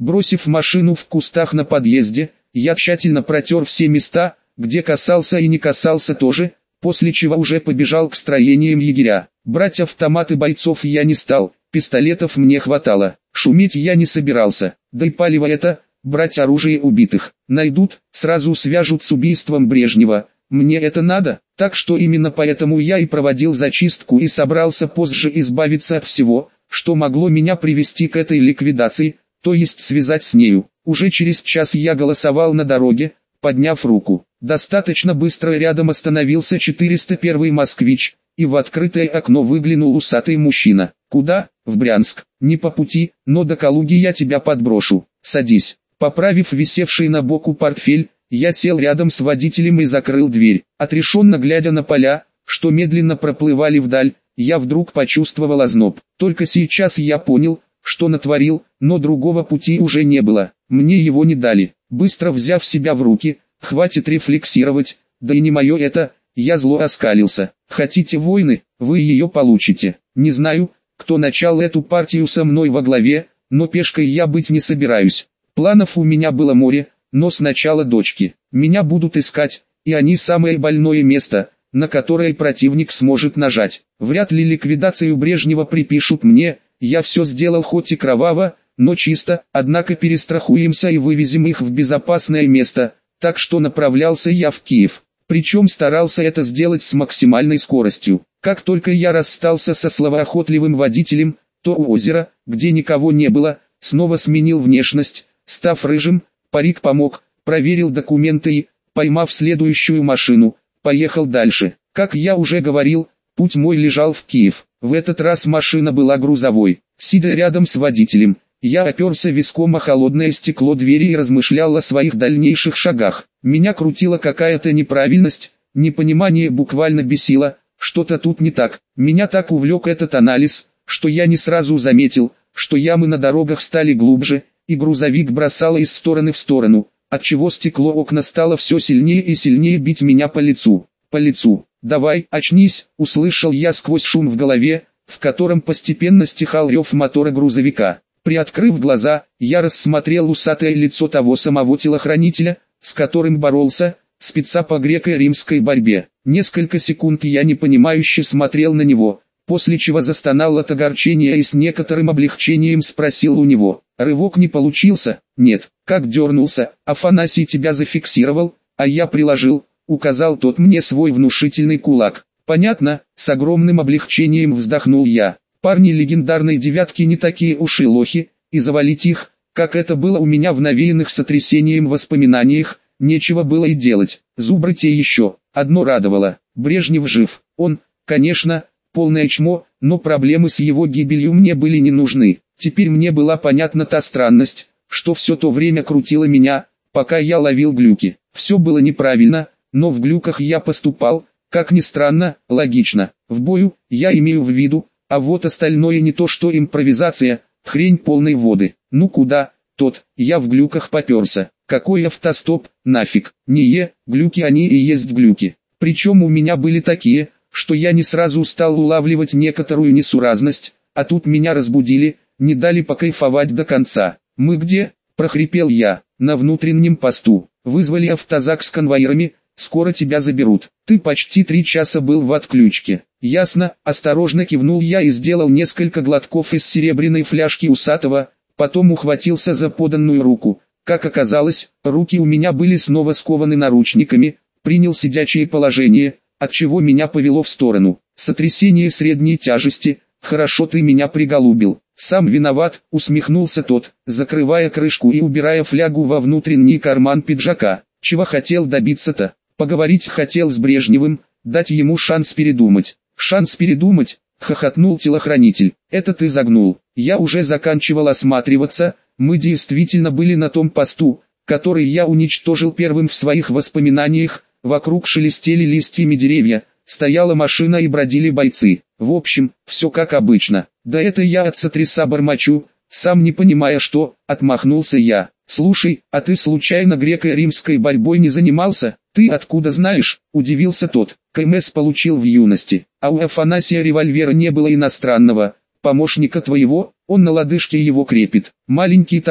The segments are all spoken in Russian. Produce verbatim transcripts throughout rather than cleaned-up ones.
Бросив машину в кустах на подъезде, я тщательно протер все места, где касался и не касался тоже, после чего уже побежал к строениям егеря. Брать автоматы бойцов я не стал, пистолетов мне хватало, шуметь я не собирался, да и палево это, брать оружие убитых. Найдут, сразу свяжут с убийством Брежнева, мне это надо, так что именно поэтому я и проводил зачистку и собрался позже избавиться от всего, что могло меня привести к этой ликвидации, то есть связать с нею. Уже через час я голосовал на дороге, подняв руку. Достаточно быстро рядом остановился четыреста первый москвич, и в открытое окно выглянул усатый мужчина. «Куда?» «В Брянск. Не по пути, но до Калуги я тебя подброшу. Садись». Поправив висевший на боку портфель, я сел рядом с водителем и закрыл дверь. Отрешенно глядя на поля, что медленно проплывали вдаль, я вдруг почувствовал озноб. Только сейчас я понял, что натворил, но другого пути уже не было. Мне его не дали. Быстро взяв себя в руки, хватит рефлексировать, да и не мое это, я зло оскалился. Хотите войны, вы ее получите. Не знаю, кто начал эту партию со мной во главе, но пешкой я быть не собираюсь. Планов у меня было море, но сначала дочки. Меня будут искать, и они самое больное место, на которое противник сможет нажать. Вряд ли ликвидацию Брежнева припишут мне, я все сделал хоть и кроваво, но чисто, однако перестрахуемся и вывезем их в безопасное место, так что направлялся я в Киев. Причем старался это сделать с максимальной скоростью. Как только я расстался со словоохотливым водителем, то у озера, где никого не было, снова сменил внешность, став рыжим, парик помог, проверил документы и, поймав следующую машину, поехал дальше. Как я уже говорил, путь мой лежал в Киев. В этот раз машина была грузовой. Сидя рядом с водителем, я оперся виском о холодное стекло двери и размышлял о своих дальнейших шагах. Меня крутила какая-то неправильность, непонимание буквально бесило, что-то тут не так. Меня так увлек этот анализ, что я не сразу заметил, что ямы на дорогах стали глубже, и грузовик бросало из стороны в сторону, отчего стекло окна стало все сильнее и сильнее бить меня по лицу. По лицу. «Давай, очнись», — услышал я сквозь шум в голове, в котором постепенно стихал рев мотора грузовика. Приоткрыв глаза, я рассмотрел усатое лицо того самого телохранителя, с которым боролся, спеца по греко-римской борьбе. Несколько секунд я непонимающе смотрел на него, после чего застонал от огорчения и с некоторым облегчением спросил у него: «Рывок не получился?» «Нет». «Как дернулся?» «Афанасий тебя зафиксировал, а я приложил», — указал тот мне свой внушительный кулак. «Понятно», — с огромным облегчением вздохнул я. «Парни легендарной девятки не такие уж и лохи, и завалить их, как это было у меня в навеянных сотрясением воспоминаниях, нечего было и делать. Зубры те еще». Одно радовало: Брежнев жив. Он, конечно, полное чмо, но проблемы с его гибелью мне были не нужны. Теперь мне была понятна та странность, что все то время крутила меня, пока я ловил глюки. Все было неправильно, но в глюках я поступал, как ни странно, логично. В бою, я имею в виду, а вот остальное не то что импровизация, хрень полной воды. Ну куда, тот, я в глюках поперся. Какой автостоп, нафиг, не е, глюки они и есть глюки. Причем у меня были такие, что я не сразу стал улавливать некоторую несуразность, а тут меня разбудили, не дали покайфовать до конца. «Мы где?» – прохрипел я. «На внутреннем посту. Вызвали автозак с конвоирами, скоро тебя заберут. Ты почти три часа был в отключке». «Ясно», – осторожно кивнул я и сделал несколько глотков из серебряной фляжки усатого, потом ухватился за поданную руку. Как оказалось, руки у меня были снова скованы наручниками, принял сидячее положение, отчего меня повело в сторону. Сотрясение средней тяжести, хорошо ты меня приголубил. Сам виноват, усмехнулся тот, закрывая крышку и убирая флягу во внутренний карман пиджака. Чего хотел добиться-то? Поговорить хотел с Брежневым, дать ему шанс передумать. Шанс передумать? Хохотнул телохранитель. Это ты загнул. Я уже заканчивал осматриваться, мы действительно были на том посту, который я уничтожил первым в своих воспоминаниях. Вокруг шелестели листьями деревья, стояла машина и бродили бойцы. В общем, все как обычно. Да это я от сотряса бормочу, сам не понимая что, отмахнулся я. Слушай, а ты случайно греко-римской борьбой не занимался? Ты откуда знаешь? Удивился тот. КМС получил в юности, а у Афанасия револьвера не было иностранного. Помощника твоего, он на лодыжке его крепит. Маленький такой,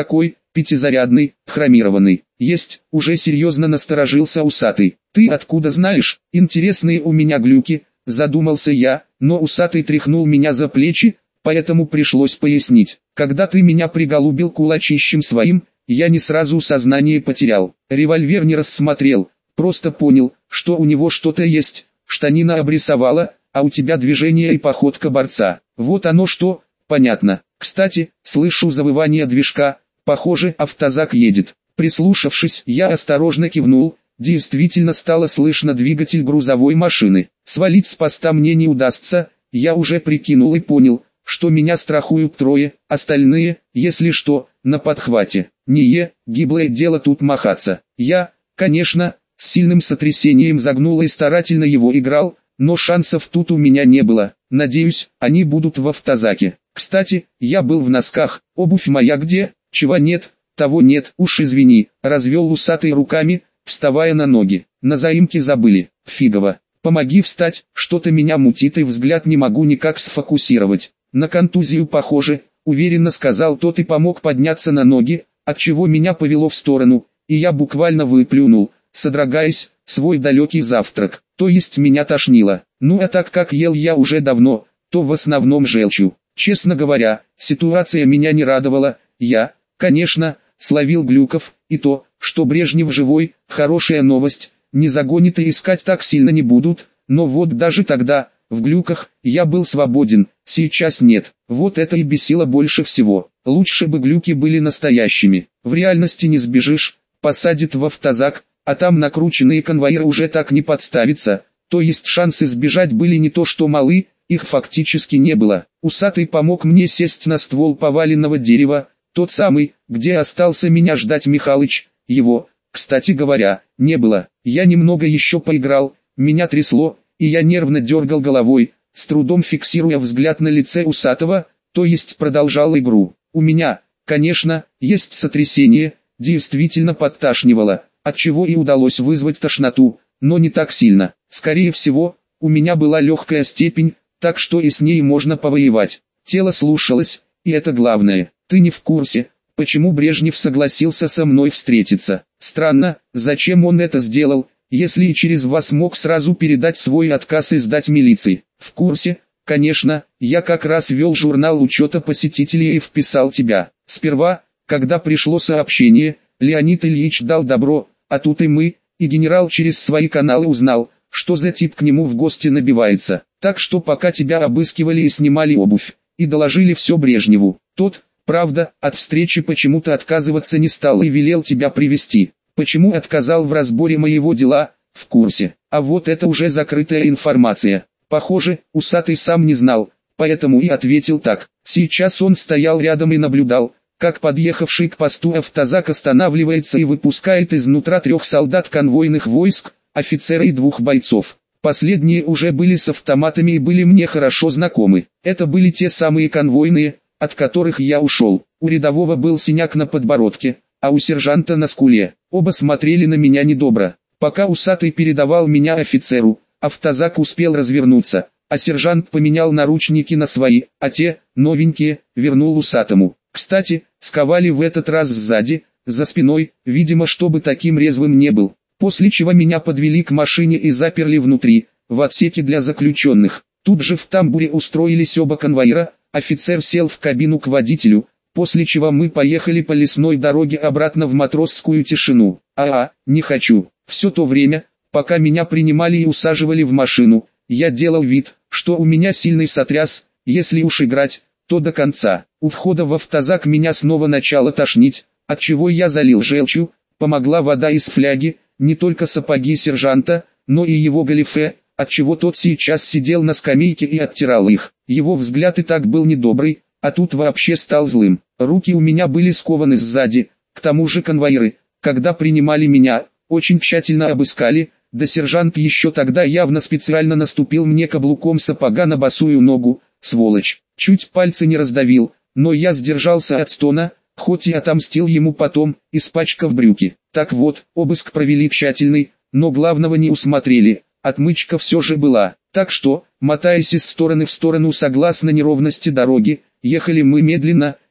пятизарядный, хромированный. Есть, уже серьезно насторожился усатый. Ты откуда знаешь? Интересные у меня глюки, задумался я, но усатый тряхнул меня за плечи, поэтому пришлось пояснить. Когда ты меня приголубил кулачищем своим, я не сразу сознание потерял. Револьвер не рассмотрел, просто понял, что у него что-то есть. Штанина обрисовала, а у тебя движение и походка борца. Вот оно что, понятно. Кстати, слышу завывание движка, похоже, автозак едет. Прислушавшись, я осторожно кивнул, действительно стало слышно двигатель грузовой машины. Свалить с поста мне не удастся, я уже прикинул и понял, что меня страхуют трое, остальные, если что, на подхвате. Не е, гиблое дело тут махаться. Я, конечно, с сильным сотрясением загнул и старательно его играл, но шансов тут у меня не было. Надеюсь, они будут в автозаке. Кстати, я был в носках, обувь моя где? Чего нет, того нет, уж извини, развел усатый руками, вставая на ноги. На заимке забыли, фигово. Помоги встать, что-то меня мутит и взгляд не могу никак сфокусировать. На контузию похоже, уверенно сказал тот и помог подняться на ноги, отчего меня повело в сторону, и я буквально выплюнул, содрогаясь, свой далекий завтрак. То есть меня тошнило. Ну а так как ел я уже давно, то в основном желчью. Честно говоря, ситуация меня не радовала. Я, конечно, словил глюков, и то, что Брежнев живой, хорошая новость, не загонит и искать так сильно не будут, но вот даже тогда, в глюках, я был свободен, сейчас нет. Вот это и бесило больше всего. Лучше бы глюки были настоящими. В реальности не сбежишь, посадят в автозак, а там накрученные конвоиры уже так не подставятся, то есть шансы сбежать были не то что малы, их фактически не было. Усатый помог мне сесть на ствол поваленного дерева, тот самый, где остался меня ждать Михалыч. Его, кстати говоря, не было. Я немного еще поиграл, меня трясло, и я нервно дергал головой, с трудом фиксируя взгляд на лице усатого, то есть продолжал игру. У меня, конечно, есть сотрясение, действительно подташнивало, отчего и удалось вызвать тошноту, но не так сильно. Скорее всего, у меня была легкая степень, так что и с ней можно повоевать. Тело слушалось, и это главное. Ты не в курсе, почему Брежнев согласился со мной встретиться? Странно, зачем он это сделал, если и через вас мог сразу передать свой отказ и сдать милиции? В курсе, конечно, я как раз вел журнал учета посетителей и вписал тебя. Сперва, когда пришло сообщение, Леонид Ильич дал добро, а тут и мы, и генерал через свои каналы узнал, что за тип к нему в гости набивается. Так что пока тебя обыскивали и снимали обувь, и доложили все Брежневу, тот, правда, от встречи почему-то отказываться не стал и велел тебя привести. Почему отказал в разборе моего дела, в курсе. А вот это уже закрытая информация. Похоже, усатый сам не знал, поэтому и ответил так. Сейчас он стоял рядом и наблюдал, как подъехавший к посту автозак останавливается и выпускает изнутра трех солдат конвойных войск, офицера и двух бойцов. Последние уже были с автоматами и были мне хорошо знакомы. Это были те самые конвойные, от которых я ушел. У рядового был синяк на подбородке, а у сержанта на скуле. Оба смотрели на меня недобро. Пока усатый передавал меня офицеру, автозак успел развернуться, а сержант поменял наручники на свои, а те, новенькие, вернул усатому. Кстати, сковали в этот раз сзади, за спиной, видимо, чтобы таким резвым не был. После чего меня подвели к машине и заперли внутри, в отсеке для заключенных. Тут же в тамбуре устроились оба конвоира, офицер сел в кабину к водителю, после чего мы поехали по лесной дороге обратно в матросскую тишину. А-а, не хочу. Все то время, пока меня принимали и усаживали в машину, я делал вид, что у меня сильный сотряс, если уж играть, то до конца. У входа в автозак меня снова начало тошнить, отчего я залил желчью, помогла вода из фляги, не только сапоги сержанта, но и его галифе, отчего тот сейчас сидел на скамейке и оттирал их. Его взгляд и так был недобрый, а тут вообще стал злым. Руки у меня были скованы сзади, к тому же конвоиры, когда принимали меня, очень тщательно обыскали, да сержант еще тогда явно специально наступил мне каблуком сапога на босую ногу, сволочь. Чуть пальцы не раздавил, но я сдержался от стона, хоть и отомстил ему потом, испачкав брюки. Так вот, обыск провели тщательный, но главного не усмотрели, отмычка все же была. Так что, мотаясь из стороны в сторону согласно неровности дороги, ехали мы медленно,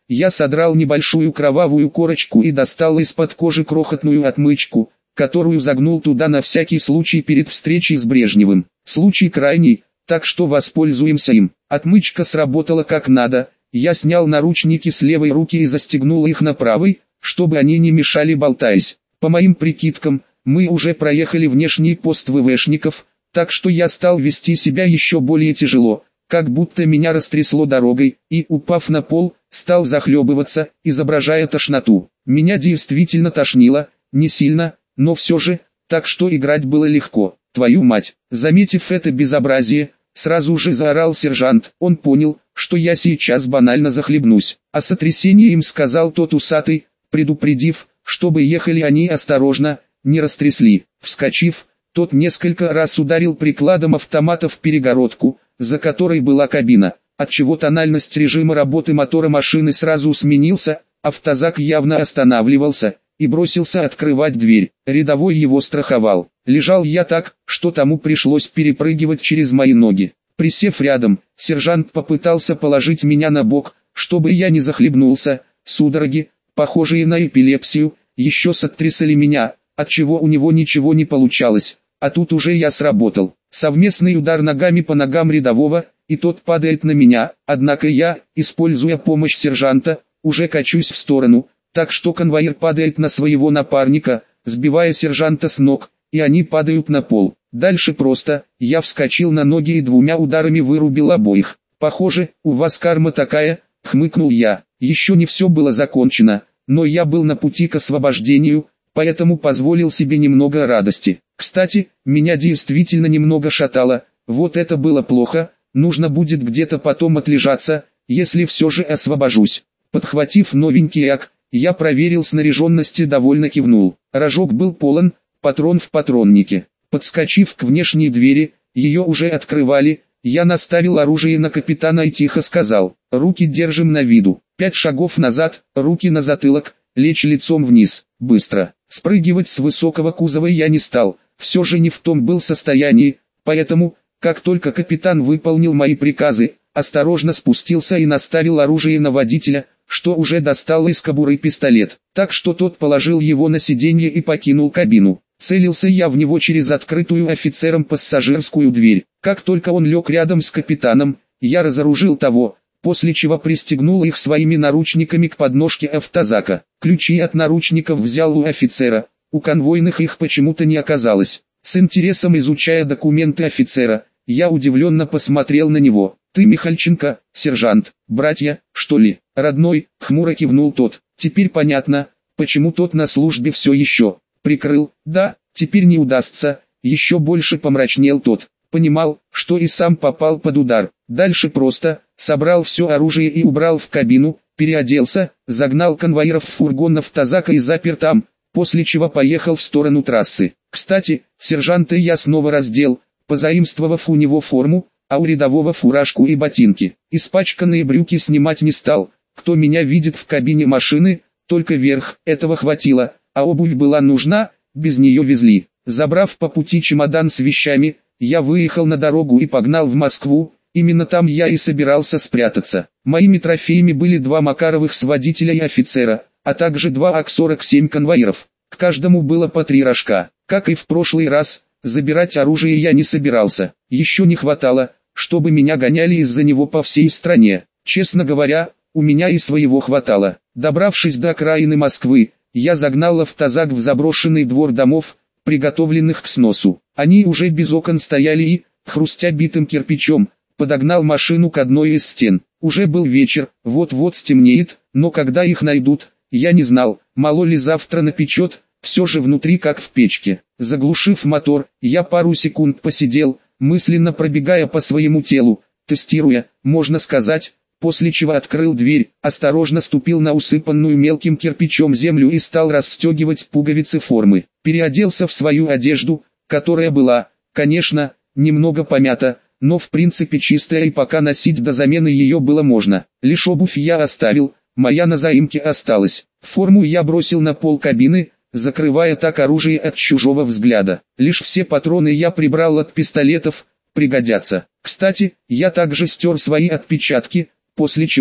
Я содрал небольшую кровавую корочку и достал из-под кожи крохотную отмычку, которую загнул туда на всякий случай перед встречей с Брежневым. Случай крайний, так что воспользуемся им. Отмычка сработала как надо, я снял наручники с левой руки и застегнул их на правой, чтобы они не мешали, болтаясь. По моим прикидкам, мы уже проехали внешний пост ВВшников, так что я стал вести себя еще более тяжело, как будто меня растрясло дорогой, и, упав на пол, стал захлебываться, изображая тошноту. Меня действительно тошнило, не сильно, но все же, так что играть было легко. Твою мать! Заметив это безобразие, сразу же заорал сержант. Он понял, что я сейчас банально захлебнусь. А сотрясение им сказал тот усатый, предупредив, чтобы ехали они осторожно, не растрясли. Вскочив, тот несколько раз ударил прикладом автомата в перегородку, за которой была кабина, отчего тональность режима работы мотора машины сразу сменился, автозак явно останавливался, и бросился открывать дверь. Рядовой его страховал. Лежал я так, что тому пришлось перепрыгивать через мои ноги. Присев рядом, сержант попытался положить меня на бок, чтобы я не захлебнулся. Судороги, похожие на эпилепсию, еще сотрясали меня, отчего у него ничего не получалось. А тут уже я сработал. Совместный удар ногами по ногам рядового, и тот падает на меня, однако я, используя помощь сержанта, уже качусь в сторону, так что конвоир падает на своего напарника, сбивая сержанта с ног, и они падают на пол. Дальше просто, я вскочил на ноги и двумя ударами вырубил обоих. «Похоже, у вас карма такая», — хмыкнул я. Еще не все было закончено, но я был на пути к освобождению, поэтому позволил себе немного радости. Кстати, меня действительно немного шатало, вот это было плохо, нужно будет где-то потом отлежаться, если все же освобожусь. Подхватив новенький ак, я проверил снаряженность и довольно кивнул. Рожок был полон, патрон в патроннике. Подскочив к внешней двери, ее уже открывали, я наставил оружие на капитана и тихо сказал: «Руки держим на виду». Пять шагов назад, руки на затылок, лечь лицом вниз, быстро. Спрыгивать с высокого кузова я не стал, все же не в том был состоянии, поэтому, как только капитан выполнил мои приказы, осторожно спустился и наставил оружие на водителя, что уже достал из кобуры пистолет, так что тот положил его на сиденье и покинул кабину. Целился я в него через открытую офицером пассажирскую дверь. Как только он лег рядом с капитаном, я разоружил того, после чего пристегнул их своими наручниками к подножке автозака. Ключи от наручников взял у офицера, у конвойных их почему-то не оказалось. С интересом изучая документы офицера, я удивленно посмотрел на него. «Ты Михальченко, сержант, братья, что ли?» «Родной», — хмуро кивнул тот. «Теперь понятно, почему тот на службе все еще». «Прикрыл, да, теперь не удастся», — еще больше помрачнел тот. Понимал, что и сам попал под удар. Дальше просто, собрал все оружие и убрал в кабину, переоделся, загнал конвоиров в фургон автозака и запер там, после чего поехал в сторону трассы. Кстати, сержанта я снова раздел, позаимствовав у него форму, а у рядового фуражку и ботинки. Испачканные брюки снимать не стал, кто меня видит в кабине машины, только верх, этого хватило, а обувь была нужна, без нее везли. Забрав по пути чемодан с вещами, я выехал на дорогу и погнал в Москву, именно там я и собирался спрятаться. Моими трофеями были два Макаровых с водителя и офицера, а также два ак сорок семь конвоиров. К каждому было по три рожка. Как и в прошлый раз, забирать оружие я не собирался. Еще не хватало, чтобы меня гоняли из-за него по всей стране. Честно говоря, у меня и своего хватало. Добравшись до окраины Москвы, я загнал автозак в заброшенный двор домов, приготовленных к сносу. Они уже без окон стояли и, хрустя битым кирпичом, подогнал машину к одной из стен. Уже был вечер, вот-вот стемнеет, но когда их найдут, я не знал, мало ли завтра напечет, все же внутри как в печке. Заглушив мотор, я пару секунд посидел, мысленно пробегая по своему телу, тестируя, можно сказать, после чего открыл дверь, осторожно ступил на усыпанную мелким кирпичом землю и стал расстегивать пуговицы формы. Переоделся в свою одежду, которая была, конечно, немного помята, но в принципе чистая, и пока носить до замены ее было можно. Лишь обувь я оставил, моя на заимке осталась. Форму я бросил на пол кабины, закрывая так оружие от чужого взгляда. Лишь все патроны я прибрал от пистолетов, пригодятся. Кстати, я также стер свои отпечатки, после чего,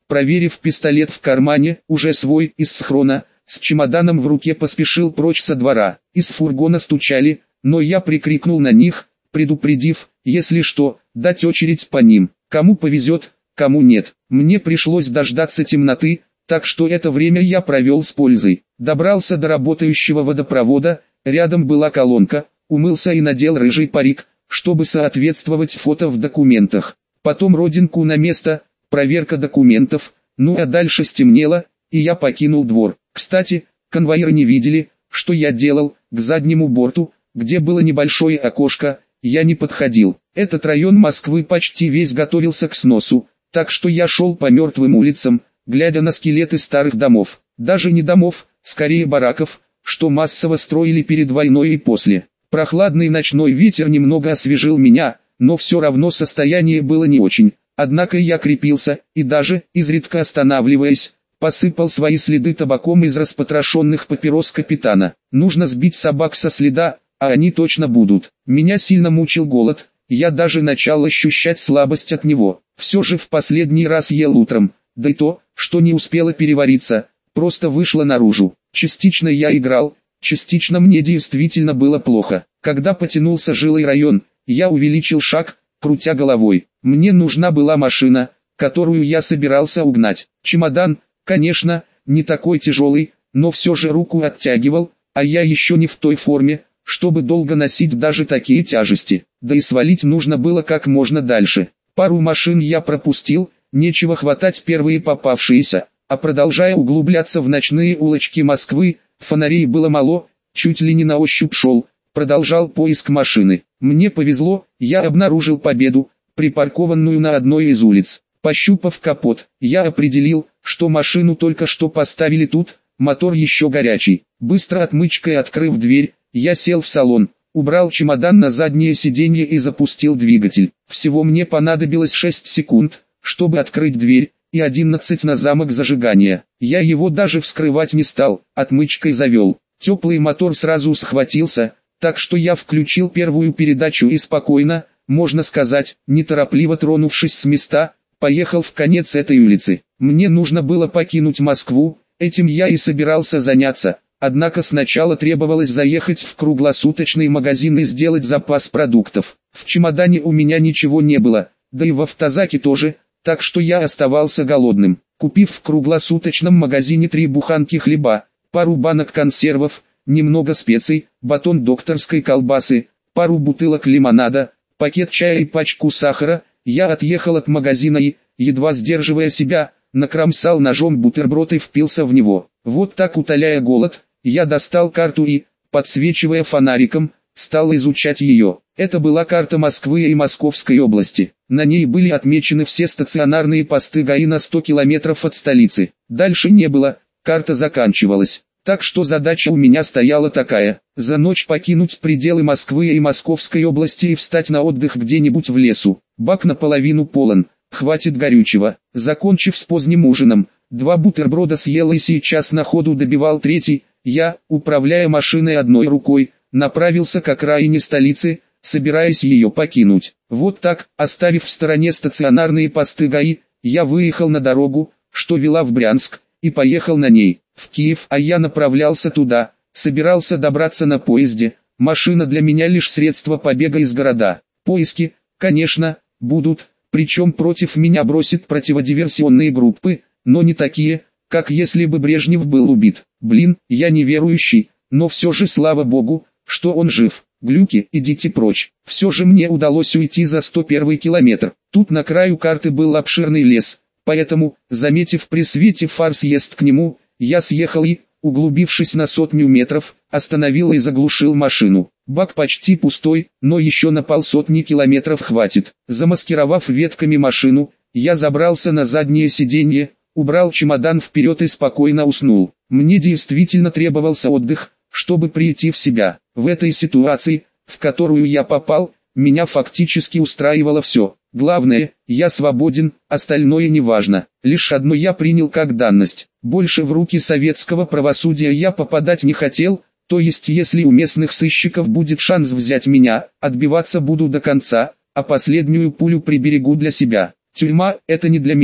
проверив пистолет в кармане, уже свой, из схрона, с чемоданом в руке поспешил прочь со двора. Из фургона стучали, но я прикрикнул на них, предупредив, если что, дать очередь по ним. Кому повезет, кому нет. Мне пришлось дождаться темноты, так что это время я провел с пользой. Добрался до работающего водопровода, рядом была колонка, умылся и надел рыжий парик, чтобы соответствовать фото в документах. Потом родинку на место, проверка документов, ну а дальше стемнело, и я покинул двор. Кстати, конвоиры не видели, что я делал. К заднему борту, где было небольшое окошко, я не подходил. Этот район Москвы почти весь готовился к сносу, так что я шел по мертвым улицам, глядя на скелеты старых домов. Даже не домов, скорее бараков, что массово строили перед войной и после. Прохладный ночной ветер немного освежил меня, но все равно состояние было не очень. Однако я крепился, и даже, изредка останавливаясь, посыпал свои следы табаком из распотрошенных папирос капитана. Нужно сбить собак со следа, а они точно будут. Меня сильно мучил голод, я даже начал ощущать слабость от него. Все же в последний раз ел утром, да и то, что не успело перевариться, просто вышло наружу. Частично я играл, частично мне действительно было плохо. Когда потянулся жилой район, я увеличил шаг, крутя головой. Мне нужна была машина, которую я собирался угнать. Чемодан, конечно, не такой тяжелый, но все же руку оттягивал, а я еще не в той форме, чтобы долго носить даже такие тяжести. Да и свалить нужно было как можно дальше. Пару машин я пропустил, нечего хватать первые попавшиеся, а продолжая углубляться в ночные улочки Москвы, фонарей было мало, чуть ли не на ощупь шел, продолжал поиск машины. Мне повезло, я обнаружил Победу, припаркованную на одной из улиц. Пощупав капот, я определил, что машину только что поставили тут, мотор еще горячий. Быстро отмычкой открыв дверь, я сел в салон, убрал чемодан на заднее сиденье и запустил двигатель. Всего мне понадобилось шесть секунд, чтобы открыть дверь, и одиннадцать на замок зажигания. Я его даже вскрывать не стал, отмычкой завел. Теплый мотор сразу схватился, так что я включил первую передачу и спокойно, можно сказать, неторопливо тронувшись с места, поехал в конец этой улицы. Мне нужно было покинуть Москву, этим я и собирался заняться, однако сначала требовалось заехать в круглосуточный магазин и сделать запас продуктов. В чемодане у меня ничего не было, да и в автозаке тоже, так что я оставался голодным. Купив в круглосуточном магазине три буханки хлеба, пару банок консервов, немного специй, батон докторской колбасы, пару бутылок лимонада, пакет чая и пачку сахара, я отъехал от магазина и, едва сдерживая себя, накромсал ножом бутерброд и впился в него. Вот так, утоляя голод, я достал карту и, подсвечивая фонариком, стал изучать ее. Это была карта Москвы и Московской области. На ней были отмечены все стационарные посты ГАИ на сто километров от столицы. Дальше не было, карта заканчивалась. Так что задача у меня стояла такая: за ночь покинуть пределы Москвы и Московской области и встать на отдых где-нибудь в лесу. Бак наполовину полон, хватит горючего. Закончив с поздним ужином, два бутерброда съел и сейчас на ходу добивал третий. Я, управляя машиной одной рукой, направился к окраине столицы, собираясь ее покинуть. Вот так, оставив в стороне стационарные посты ГАИ, я выехал на дорогу, что вела в Брянск, и поехал на ней в Киев, а я направлялся туда, собирался добраться на поезде. Машина для меня лишь средство побега из города. Поиски, конечно, будут, причем против меня бросят противодиверсионные группы, но не такие, как если бы Брежнев был убит. Блин, я неверующий, но все же слава богу, что он жив. Глюки, идите прочь. Все же мне удалось уйти за сто первый километр. Тут на краю карты был обширный лес, поэтому, заметив при свете фар съезд к нему, я съехал и, углубившись на сотню метров, остановил и заглушил машину. Бак почти пустой, но еще на полсотни километров хватит. Замаскировав ветками машину, я забрался на заднее сиденье, убрал чемодан вперед и спокойно уснул. Мне действительно требовался отдых, чтобы прийти в себя. В этой ситуации, в которую я попал, меня фактически устраивало все. Главное, я свободен, остальное не важно. Лишь одно я принял как данность. Больше в руки советского правосудия я попадать не хотел, то есть если у местных сыщиков будет шанс взять меня, отбиваться буду до конца, а последнюю пулю приберегу для себя. Тюрьма – это не для меня.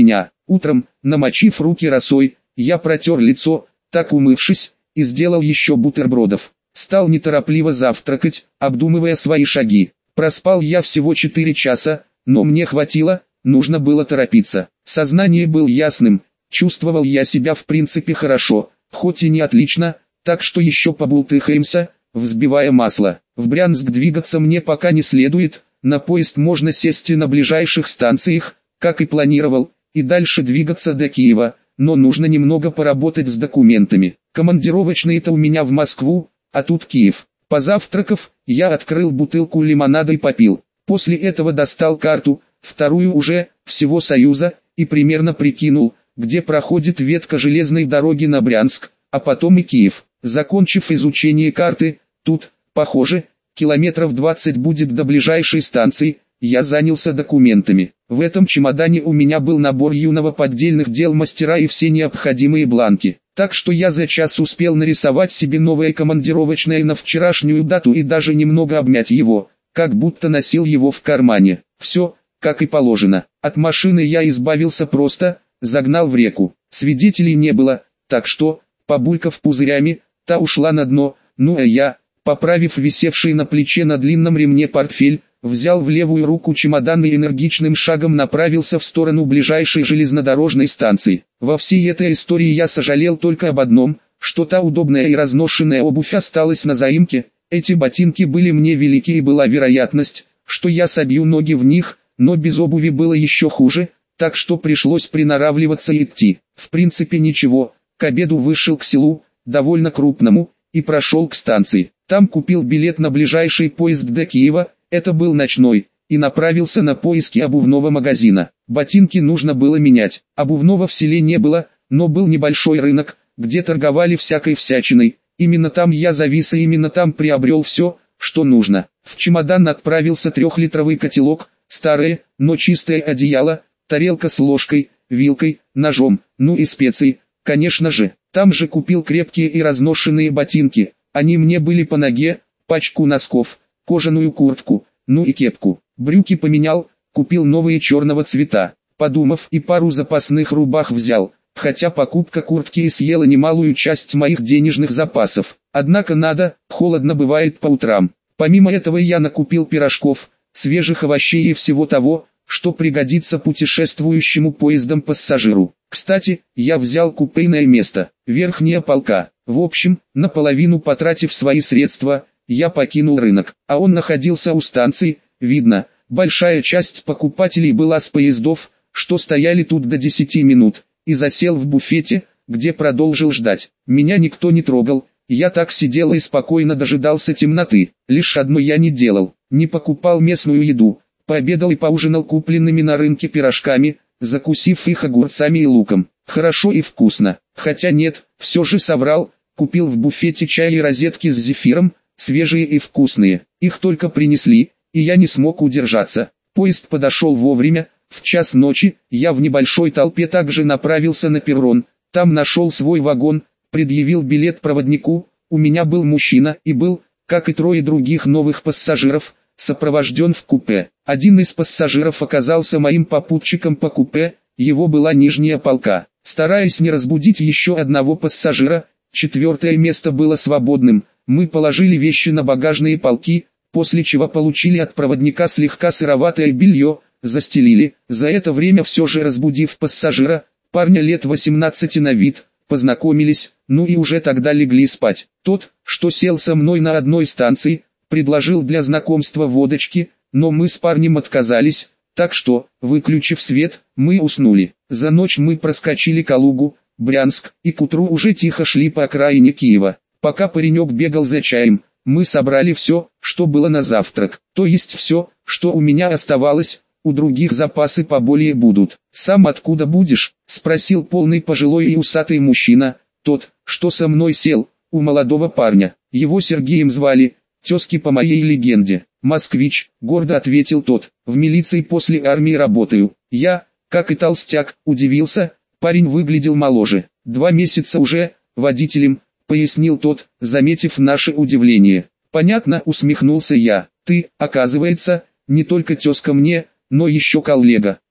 Утром, намочив руки росой, я протер лицо, так умывшись, и сделал еще бутербродов. Стал неторопливо завтракать, обдумывая свои шаги. Проспал я всего четыре часа, но мне хватило, нужно было торопиться. Сознание было ясным, чувствовал я себя в принципе хорошо, хоть и не отлично, так что еще побултыхаемся, взбивая масло. В Брянск двигаться мне пока не следует, на поезд можно сесть и на ближайших станциях, как и планировал, и дальше двигаться до Киева, но нужно немного поработать с документами. Командировочные-то у меня в Москву, а тут Киев. Позавтракав, я открыл бутылку лимонада и попил. После этого достал карту, вторую уже, всего Союза, и примерно прикинул, где проходит ветка железной дороги на Брянск, а потом и Киев. Закончив изучение карты, тут, похоже, километров двадцать будет до ближайшей станции, я занялся документами. В этом чемодане у меня был набор юного поддельных дел мастера и все необходимые бланки. Так что я за час успел нарисовать себе новое командировочное на вчерашнюю дату и даже немного обмять его, как будто носил его в кармане. Все, как и положено. От машины я избавился просто, загнал в реку. Свидетелей не было, так что, побулькав пузырями, та ушла на дно, ну а я, поправив висевший на плече на длинном ремне портфель, взял в левую руку чемодан и энергичным шагом направился в сторону ближайшей железнодорожной станции. Во всей этой истории я сожалел только об одном, что та удобная и разношенная обувь осталась на заимке. Эти ботинки были мне велики и была вероятность, что я собью ноги в них, но без обуви было еще хуже, так что пришлось приноравливаться и идти. В принципе ничего, к обеду вышел к селу, довольно крупному, и прошел к станции. Там купил билет на ближайший поезд до Киева, это был ночной, и направился на поиски обувного магазина. Ботинки нужно было менять. Обувного в селе не было, но был небольшой рынок, где торговали всякой всячиной. Именно там я завис и именно там приобрел все, что нужно. В чемодан отправился трехлитровый котелок, старое, но чистое одеяло, тарелка с ложкой, вилкой, ножом, ну и специи, конечно же. Там же купил крепкие и разношенные ботинки, они мне были по ноге, пачку носков, кожаную куртку, ну и кепку. Брюки поменял, купил новые черного цвета. Подумав, и пару запасных рубах взял, хотя покупка куртки и съела немалую часть моих денежных запасов. Однако надо, холодно бывает по утрам. Помимо этого я накупил пирожков, свежих овощей и всего того, что пригодится путешествующему поездом пассажиру. Кстати, я взял купейное место, верхняя полка. В общем, наполовину потратив свои средства, я покинул рынок, а он находился у станции. Видно, большая часть покупателей была с поездов, что стояли тут до десяти минут, и засел в буфете, где продолжил ждать. Меня никто не трогал, я так сидел и спокойно дожидался темноты. Лишь одно я не делал, не покупал местную еду, пообедал и поужинал купленными на рынке пирожками, закусив их огурцами и луком. Хорошо и вкусно, хотя нет, все же соврал, купил в буфете чай и розетки с зефиром, свежие и вкусные. Их только принесли, и я не смог удержаться. Поезд подошел вовремя, в час ночи, я в небольшой толпе также направился на перрон, там нашел свой вагон, предъявил билет проводнику, у меня был мужчина и был, как и трое других новых пассажиров, сопровожден в купе. Один из пассажиров оказался моим попутчиком по купе, его была нижняя полка. Стараясь не разбудить еще одного пассажира, четвертое место было свободным, мы положили вещи на багажные полки, после чего получили от проводника слегка сыроватое белье, застелили. За это время все же разбудив пассажира, парня лет восемнадцати на вид, познакомились, ну и уже тогда легли спать. Тот, что сел со мной на одной станции, предложил для знакомства водочки, но мы с парнем отказались, так что, выключив свет, мы уснули. За ночь мы проскочили Калугу, Брянск, и к утру уже тихо шли по окраине Киева. Пока паренек бегал за чаем, мы собрали все, что было на завтрак, то есть все, что у меня оставалось, у других запасы поболее будут. «Сам откуда будешь?» – спросил полный пожилой и усатый мужчина, тот, что со мной сел, у молодого парня. Его Сергеем звали, тезки по моей легенде. «Москвич», – гордо ответил тот, – «в милиции после армии работаю». Я, как и толстяк, удивился, парень выглядел моложе. «Два месяца уже, водителем», — пояснил тот, заметив наше удивление. «Понятно», — усмехнулся я. «Ты, оказывается, не только тезка мне, но еще коллега».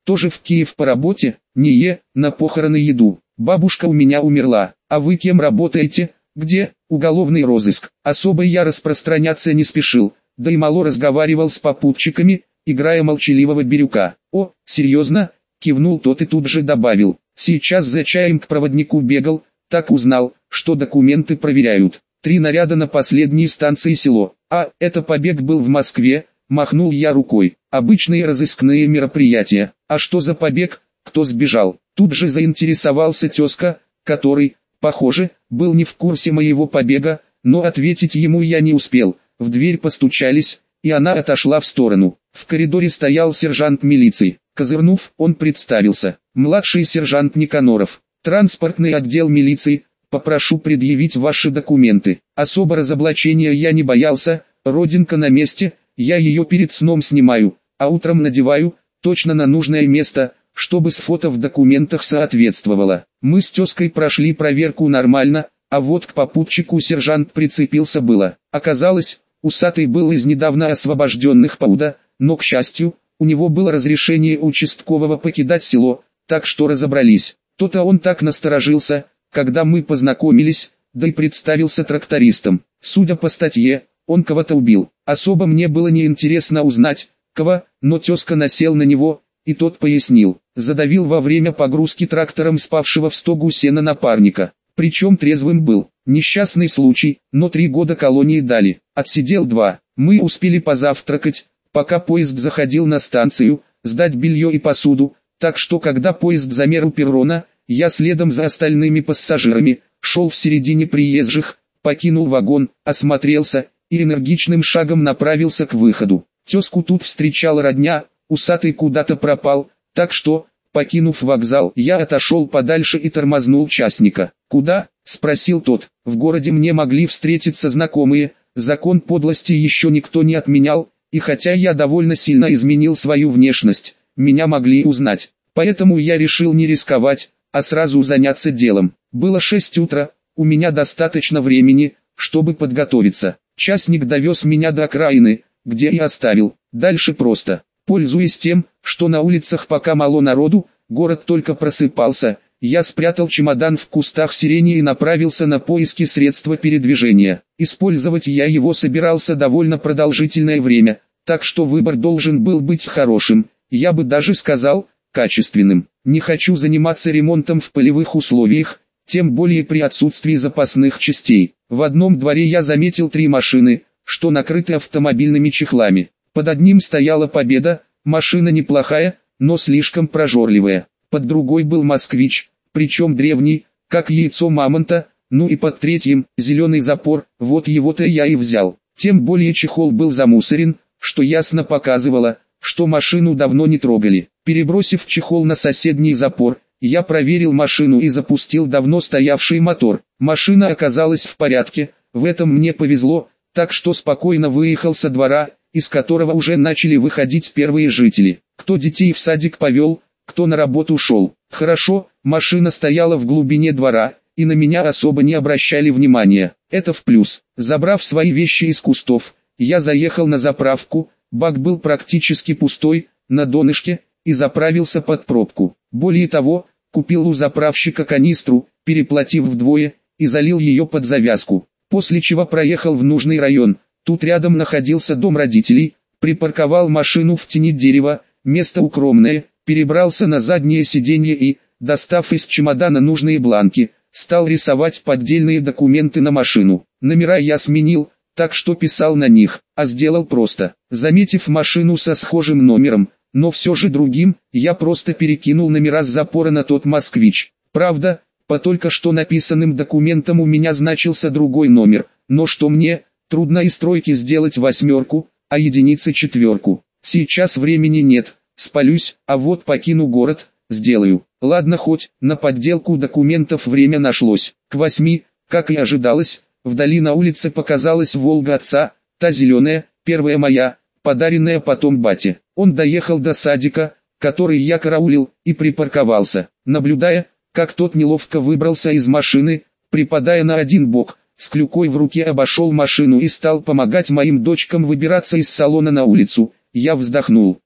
Тоже в Киев по работе? Не е, на похороны еду. Бабушка у меня умерла. А вы кем работаете? Где? Уголовный розыск. Особо я распространяться не спешил, да и мало разговаривал с попутчиками, играя молчаливого бирюка. О, серьезно? Кивнул тот и тут же добавил. Сейчас за чаем к проводнику бегал, так узнал, что документы проверяют. Три наряда на последней станции село. А, это побег был в Москве, махнул я рукой. Обычные разыскные мероприятия. А что за побег? Кто сбежал? Тут же заинтересовался тезка, который, похоже, был не в курсе моего побега, но ответить ему я не успел. В дверь постучались, и она отошла в сторону. В коридоре стоял сержант милиции. Козырнув, он представился. Младший сержант Никаноров. Транспортный отдел милиции. Попрошу предъявить ваши документы. Особо разоблачения я не боялся, родинка на месте, я ее перед сном снимаю, а утром надеваю, точно на нужное место, чтобы с фото в документах соответствовало. Мы с тезкой прошли проверку нормально, а вот к попутчику сержант прицепился было. Оказалось, усатый был из недавно освобожденных ПАУДа, но, к счастью, у него было разрешение участкового покидать село, так что разобрались. То-то он так насторожился, когда мы познакомились, да и представился трактористом. Судя по статье, он кого-то убил. Особо мне было неинтересно узнать, кого, но тезка насел на него, и тот пояснил. Задавил во время погрузки трактором спавшего в стогу сена напарника. Причем трезвым был. Несчастный случай, но три года колонии дали. Отсидел два. Мы успели позавтракать, пока поезд заходил на станцию, сдать белье и посуду, так что когда поезд замер у перрона, я следом за остальными пассажирами, шел в середине приезжих, покинул вагон, осмотрелся и энергичным шагом направился к выходу. Тезку тут встречала родня, усатый куда-то пропал, так что, покинув вокзал, я отошел подальше и тормознул частника. «Куда?» – спросил тот. «В городе мне могли встретиться знакомые, закон подлости еще никто не отменял, и хотя я довольно сильно изменил свою внешность, меня могли узнать. Поэтому я решил не рисковать, а сразу заняться делом. Было шесть утра, у меня достаточно времени, чтобы подготовиться. Частник довез меня до окраины, где и оставил. Дальше просто. Пользуясь тем, что на улицах пока мало народу, город только просыпался, я спрятал чемодан в кустах сирени и направился на поиски средства передвижения. Использовать я его собирался довольно продолжительное время, так что выбор должен был быть хорошим, я бы даже сказал, качественным. Не хочу заниматься ремонтом в полевых условиях, тем более при отсутствии запасных частей. В одном дворе я заметил три машины, что накрыты автомобильными чехлами. Под одним стояла «Победа», машина неплохая, но слишком прожорливая. Под другой был «Москвич», причем древний, как яйцо мамонта, ну и под третьим «Зеленый запор», вот его-то я и взял. Тем более чехол был замусорен, что ясно показывало, что машину давно не трогали. Перебросив чехол на соседний запор, я проверил машину и запустил давно стоявший мотор. Машина оказалась в порядке, в этом мне повезло, так что спокойно выехал со двора, из которого уже начали выходить первые жители. Кто детей в садик повел, кто на работу шел. Хорошо, машина стояла в глубине двора, и на меня особо не обращали внимания. Это в плюс. Забрав свои вещи из кустов, я заехал на заправку, бак был практически пустой, на донышке, и заправился под пробку. Более того, купил у заправщика канистру, переплатив вдвое, и залил ее под завязку. После чего проехал в нужный район. Тут рядом находился дом родителей, припарковал машину в тени дерева, место укромное, перебрался на заднее сиденье и, достав из чемодана нужные бланки, стал рисовать поддельные документы на машину. Номера я сменил, так что писал на них, а сделал просто. Заметив машину со схожим номером, но все же другим, я просто перекинул номера с запора на тот «Москвич». Правда, по только что написанным документам у меня значился другой номер, но что мне, трудно из тройки сделать восьмерку, а единицы четверку. Сейчас времени нет, спалюсь, а вот покину город, сделаю. Ладно, хоть на подделку документов время нашлось. К восьми, как и ожидалось, вдали на улице показалась «Волга» отца, та зеленая, первая моя, подаренная потом бате. Он доехал до садика, который я караулил, и припарковался, наблюдая, как тот неловко выбрался из машины, припадая на один бок, с клюкой в руке обошел машину и стал помогать моим дочкам выбираться из салона на улицу. Я вздохнул.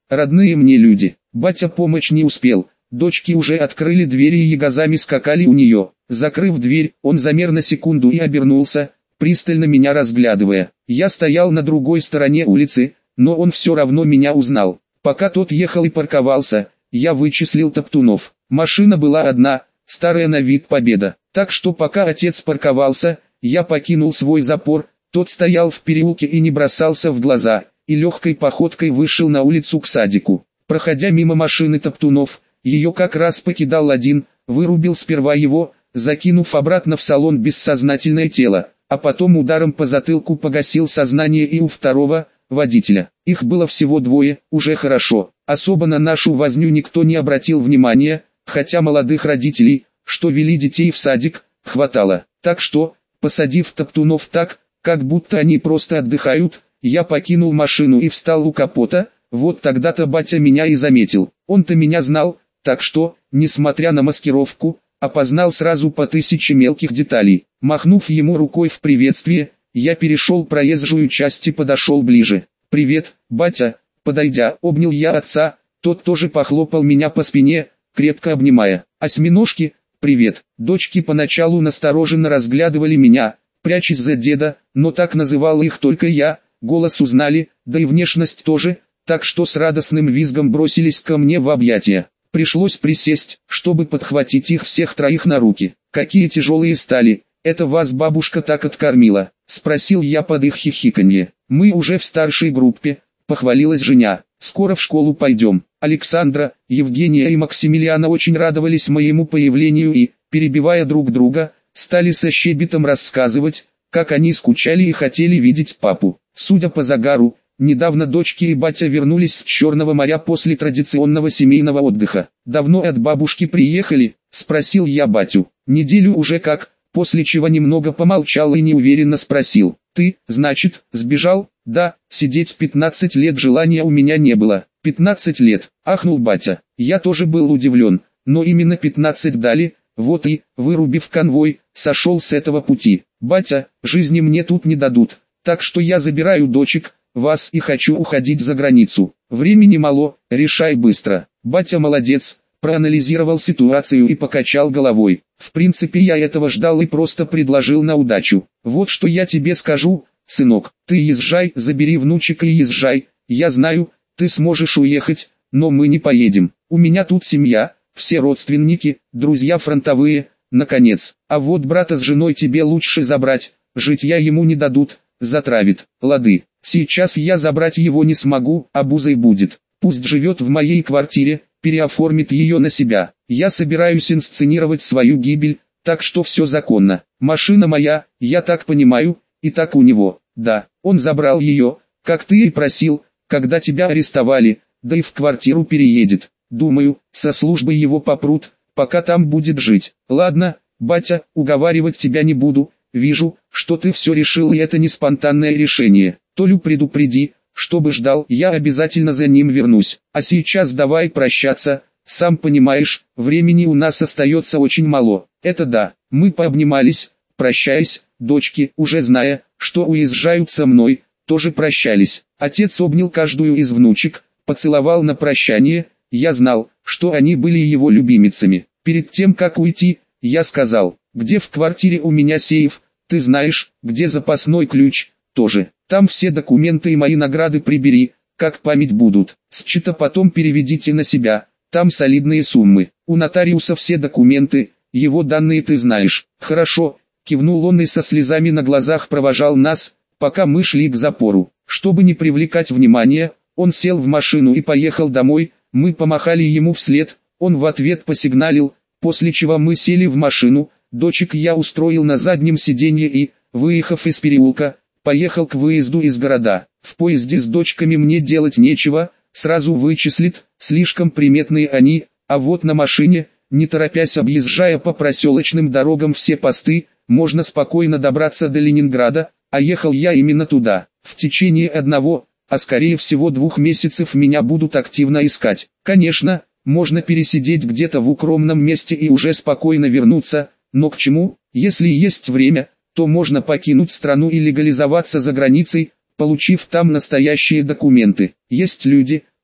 родные мне люди. Батя помочь не успел, дочки уже открыли двери и ягозами скакали у нее. Закрыв дверь, он замер на секунду и обернулся, пристально меня разглядывая. Я стоял на другой стороне улицы, но он все равно меня узнал. Пока тот ехал и парковался, я вычислил Топтунов. Машина была одна, старая на вид Победа. Так что пока отец парковался, я покинул свой запор, тот стоял в переулке и не бросался в глаза, и легкой походкой вышел на улицу к садику. Проходя мимо машины Топтунов, ее как раз покидал один, вырубил сперва его, закинув обратно в салон бессознательное тело, а потом ударом по затылку погасил сознание и у второго, водителя. Их было всего двое, уже хорошо. Особо на нашу возню никто не обратил внимания, хотя молодых родителей, что вели детей в садик, хватало. Так что, посадив Топтунов так, как будто они просто отдыхают, я покинул машину и встал у капота. Вот тогда-то батя меня и заметил. Он-то меня знал, так что, несмотря на маскировку, опознал сразу по тысяче мелких деталей. Махнув ему рукой в приветствие, я перешел проезжую часть и подошел ближе. «Привет, батя!» Подойдя, обнял я отца, тот тоже похлопал меня по спине, крепко обнимая. «Осьминожки, привет!» Дочки поначалу настороженно разглядывали меня, прячась за деда, но так называл их только я, голос узнали, да и внешность тоже, так что с радостным визгом бросились ко мне в объятия. Пришлось присесть, чтобы подхватить их всех троих на руки. «Какие тяжелые стали, это вас бабушка так откормила?» — спросил я под их хихиканье. «Мы уже в старшей группе», — похвалилась Женя. «Скоро в школу пойдем». Александра, Евгения и Максимилиана очень радовались моему появлению и, перебивая друг друга, стали со щебетом рассказывать, как они скучали и хотели видеть папу. Судя по загару, недавно дочки и батя вернулись с Черного моря после традиционного семейного отдыха. «Давно от бабушки приехали?» — спросил я батю. «Неделю уже как», после чего немного помолчал и неуверенно спросил. «Ты, значит, сбежал?» «Да, сидеть пятнадцать лет желания у меня не было». «пятнадцать лет», — ахнул батя. Я тоже был удивлен, но именно пятнадцать дали, вот и, вырубив конвой, сошел с этого пути. «Батя, жизни мне тут не дадут, так что я забираю дочек, вас и хочу уходить за границу. Времени мало, решай быстро». Батя молодец, проанализировал ситуацию и покачал головой. «В принципе я этого ждал и просто предложил на удачу. Вот что я тебе скажу, сынок, ты езжай, забери внучек и езжай, я знаю, ты сможешь уехать, но мы не поедем. У меня тут семья, все родственники, друзья фронтовые, наконец. А вот брата с женой тебе лучше забрать, житья ему не дадут, затравит. Лады, сейчас я забрать его не смогу, обузой будет. Пусть живет в моей квартире, переоформит ее на себя. Я собираюсь инсценировать свою гибель, так что все законно. Машина моя, я так понимаю, и так у него. Да, он забрал ее, как ты и просил, когда тебя арестовали, да и в квартиру переедет. Думаю, со службы его попрут, пока там будет жить. Ладно, батя, уговаривать тебя не буду, вижу, что ты все решил и это не спонтанное решение. Толю предупреди, чтобы ждал, я обязательно за ним вернусь. А сейчас давай прощаться, сам понимаешь, времени у нас остается очень мало. Это да, мы пообнимались, прощаясь, дочки, уже зная, что уезжают со мной, тоже прощались. Отец обнял каждую из внучек, поцеловал на прощание, я знал, что они были его любимицами. Перед тем как уйти, я сказал, где в квартире у меня сейф, ты знаешь, где запасной ключ, тоже. Там все документы и мои награды прибери, как память будут. Счета потом переведите на себя, там солидные суммы. У нотариуса все документы, его данные ты знаешь. Хорошо, кивнул он и со слезами на глазах провожал нас, пока мы шли к запору. Чтобы не привлекать внимания, он сел в машину и поехал домой, мы помахали ему вслед, он в ответ посигналил, после чего мы сели в машину, дочек я устроил на заднем сиденье и, выехав из переулка, поехал к выезду из города. В поезде с дочками мне делать нечего, сразу вычислит, слишком приметные они, а вот на машине, не торопясь объезжая по проселочным дорогам все посты, можно спокойно добраться до Ленинграда, а ехал я именно туда. В течение одного, а скорее всего двух месяцев меня будут активно искать. Конечно, можно пересидеть где-то в укромном месте и уже спокойно вернуться, но к чему, если есть время, то можно покинуть страну и легализоваться за границей, получив там настоящие документы. Есть люди,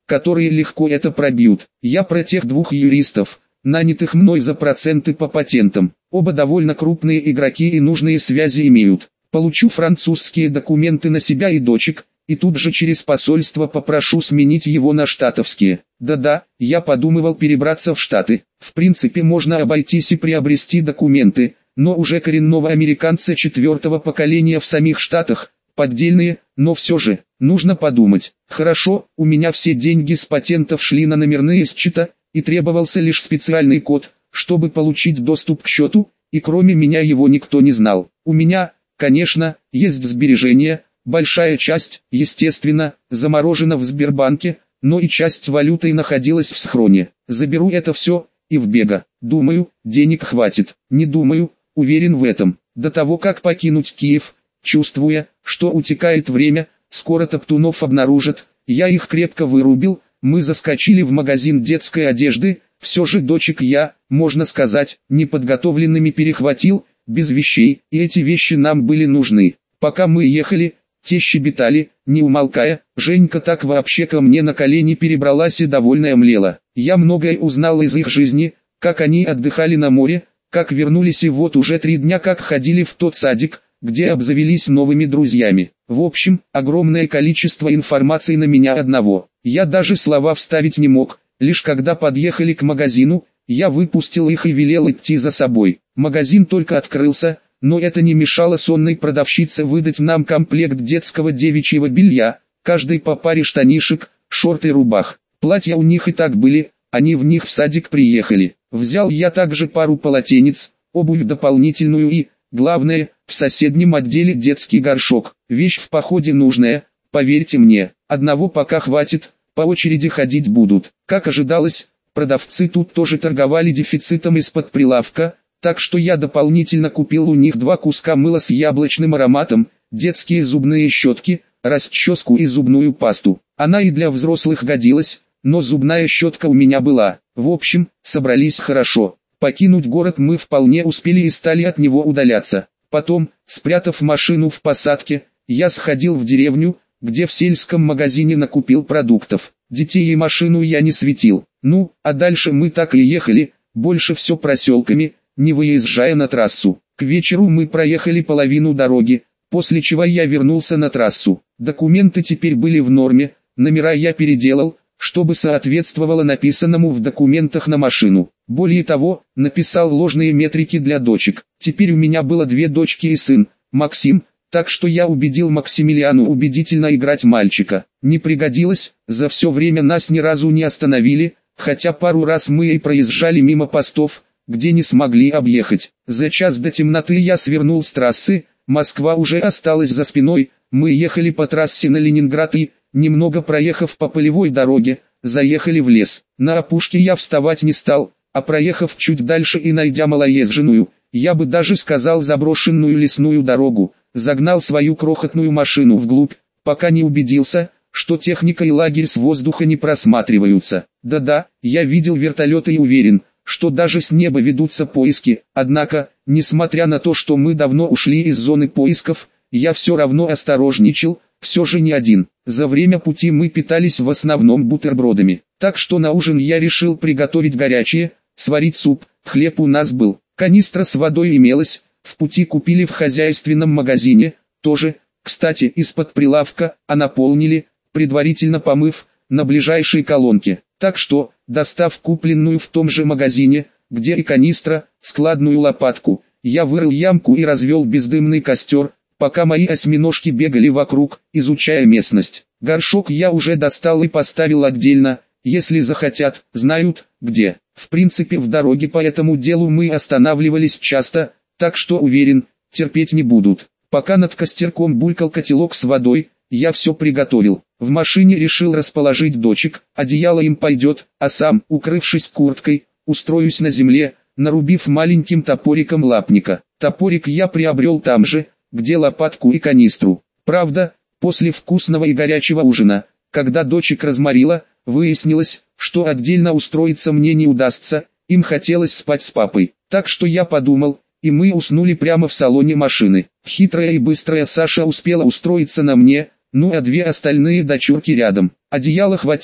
которые легко это пробьют. Я про тех двух юристов, нанятых мной за проценты по патентам. Оба довольно крупные игроки и нужные связи имеют. Получу французские документы на себя и дочек, и тут же через посольство попрошу сменить его на штатовские. Да-да, я подумывал перебраться в Штаты. В принципе можно обойтись и приобрести документы, но уже коренного американца четвертого поколения в самих Штатах, поддельные, но все же, нужно подумать. Хорошо, у меня все деньги с патентов шли на номерные счета, и требовался лишь специальный код, чтобы получить доступ к счету, и кроме меня его никто не знал. У меня, конечно, есть сбережения, большая часть, естественно, заморожена в Сбербанке, но и часть валюты находилась в схроне. Заберу это все, и в бега. Думаю, денег хватит. Не думаю, уверен в этом. До того как покинуть Киев, чувствуя, что утекает время, скоро Топтунов обнаружат, я их крепко вырубил, мы заскочили в магазин детской одежды, все же дочек я, можно сказать, неподготовленными перехватил, без вещей, и эти вещи нам были нужны. Пока мы ехали, те щебетали, не умолкая, Женька так вообще ко мне на колени перебралась и довольная млела. Я многое узнал из их жизни, как они отдыхали на море, как вернулись и вот уже три дня как ходили в тот садик, где обзавелись новыми друзьями. В общем, огромное количество информации на меня одного. Я даже слова вставить не мог, лишь когда подъехали к магазину, я выпустил их и велел идти за собой. Магазин только открылся, но это не мешало сонной продавщице выдать нам комплект детского девичьего белья, каждый по паре штанишек, шорт и рубах. Платья у них и так были, они в них в садик приехали. Взял я также пару полотенец, обувь дополнительную и, главное, в соседнем отделе детский горшок. Вещь в походе нужная, поверьте мне, одного пока хватит, по очереди ходить будут. Как ожидалось, продавцы тут тоже торговали дефицитом из-под прилавка, так что я дополнительно купил у них два куска мыла с яблочным ароматом, детские зубные щетки, расческу и зубную пасту. Она и для взрослых годилась, но зубная щетка у меня была. В общем, собрались хорошо. Покинуть город мы вполне успели и стали от него удаляться. Потом, спрятав машину в посадке, я сходил в деревню, где в сельском магазине накупил продуктов. Детей и машину я не светил. Ну, а дальше мы так и ехали, больше все проселками, не выезжая на трассу. К вечеру мы проехали половину дороги, после чего я вернулся на трассу. Документы теперь были в норме, номера я переделал, чтобы соответствовало написанному в документах на машину. Более того, написал ложные метрики для дочек. Теперь у меня было две дочки и сын, Максим, так что я убедил Максимилиану убедительно играть мальчика. Не пригодилось, за все время нас ни разу не остановили, хотя пару раз мы и проезжали мимо постов, где не смогли объехать. За час до темноты я свернул с трассы, Москва уже осталась за спиной, мы ехали по трассе на Ленинград и, немного проехав по полевой дороге, заехали в лес. На опушке я вставать не стал, а проехав чуть дальше и найдя малоезженную, я бы даже сказал заброшенную лесную дорогу, загнал свою крохотную машину вглубь, пока не убедился, что техника и лагерь с воздуха не просматриваются. Да-да, я видел вертолеты и уверен, что даже с неба ведутся поиски, однако, несмотря на то, что мы давно ушли из зоны поисков, я все равно осторожничал, все же не один. За время пути мы питались в основном бутербродами, так что на ужин я решил приготовить горячее, сварить суп, хлеб у нас был, канистра с водой имелась, в пути купили в хозяйственном магазине, тоже, кстати, из-под прилавка, а наполнили, предварительно помыв, на ближайшей колонке. Так что, достав купленную в том же магазине, где и канистра, складную лопатку, я вырыл ямку и развел бездымный костер, пока мои осьминожки бегали вокруг, изучая местность. Горшок я уже достал и поставил отдельно, если захотят, знают, где. В принципе, в дороге по этому делу мы останавливались часто, так что уверен, терпеть не будут. Пока над костерком булькал котелок с водой, я все приготовил. В машине решил расположить дочек, одеяло им пойдет, а сам, укрывшись курткой, устроюсь на земле, нарубив маленьким топориком лапника. Топорик я приобрел там же, где лопатку и канистру. Правда, после вкусного и горячего ужина, когда дочек разморила, выяснилось, что отдельно устроиться мне не удастся, им хотелось спать с папой. Так что я подумал, и мы уснули прямо в салоне машины. Хитрая и быстрая Саша успела устроиться на мне, ну а две остальные дочурки рядом. Одеяла хватило,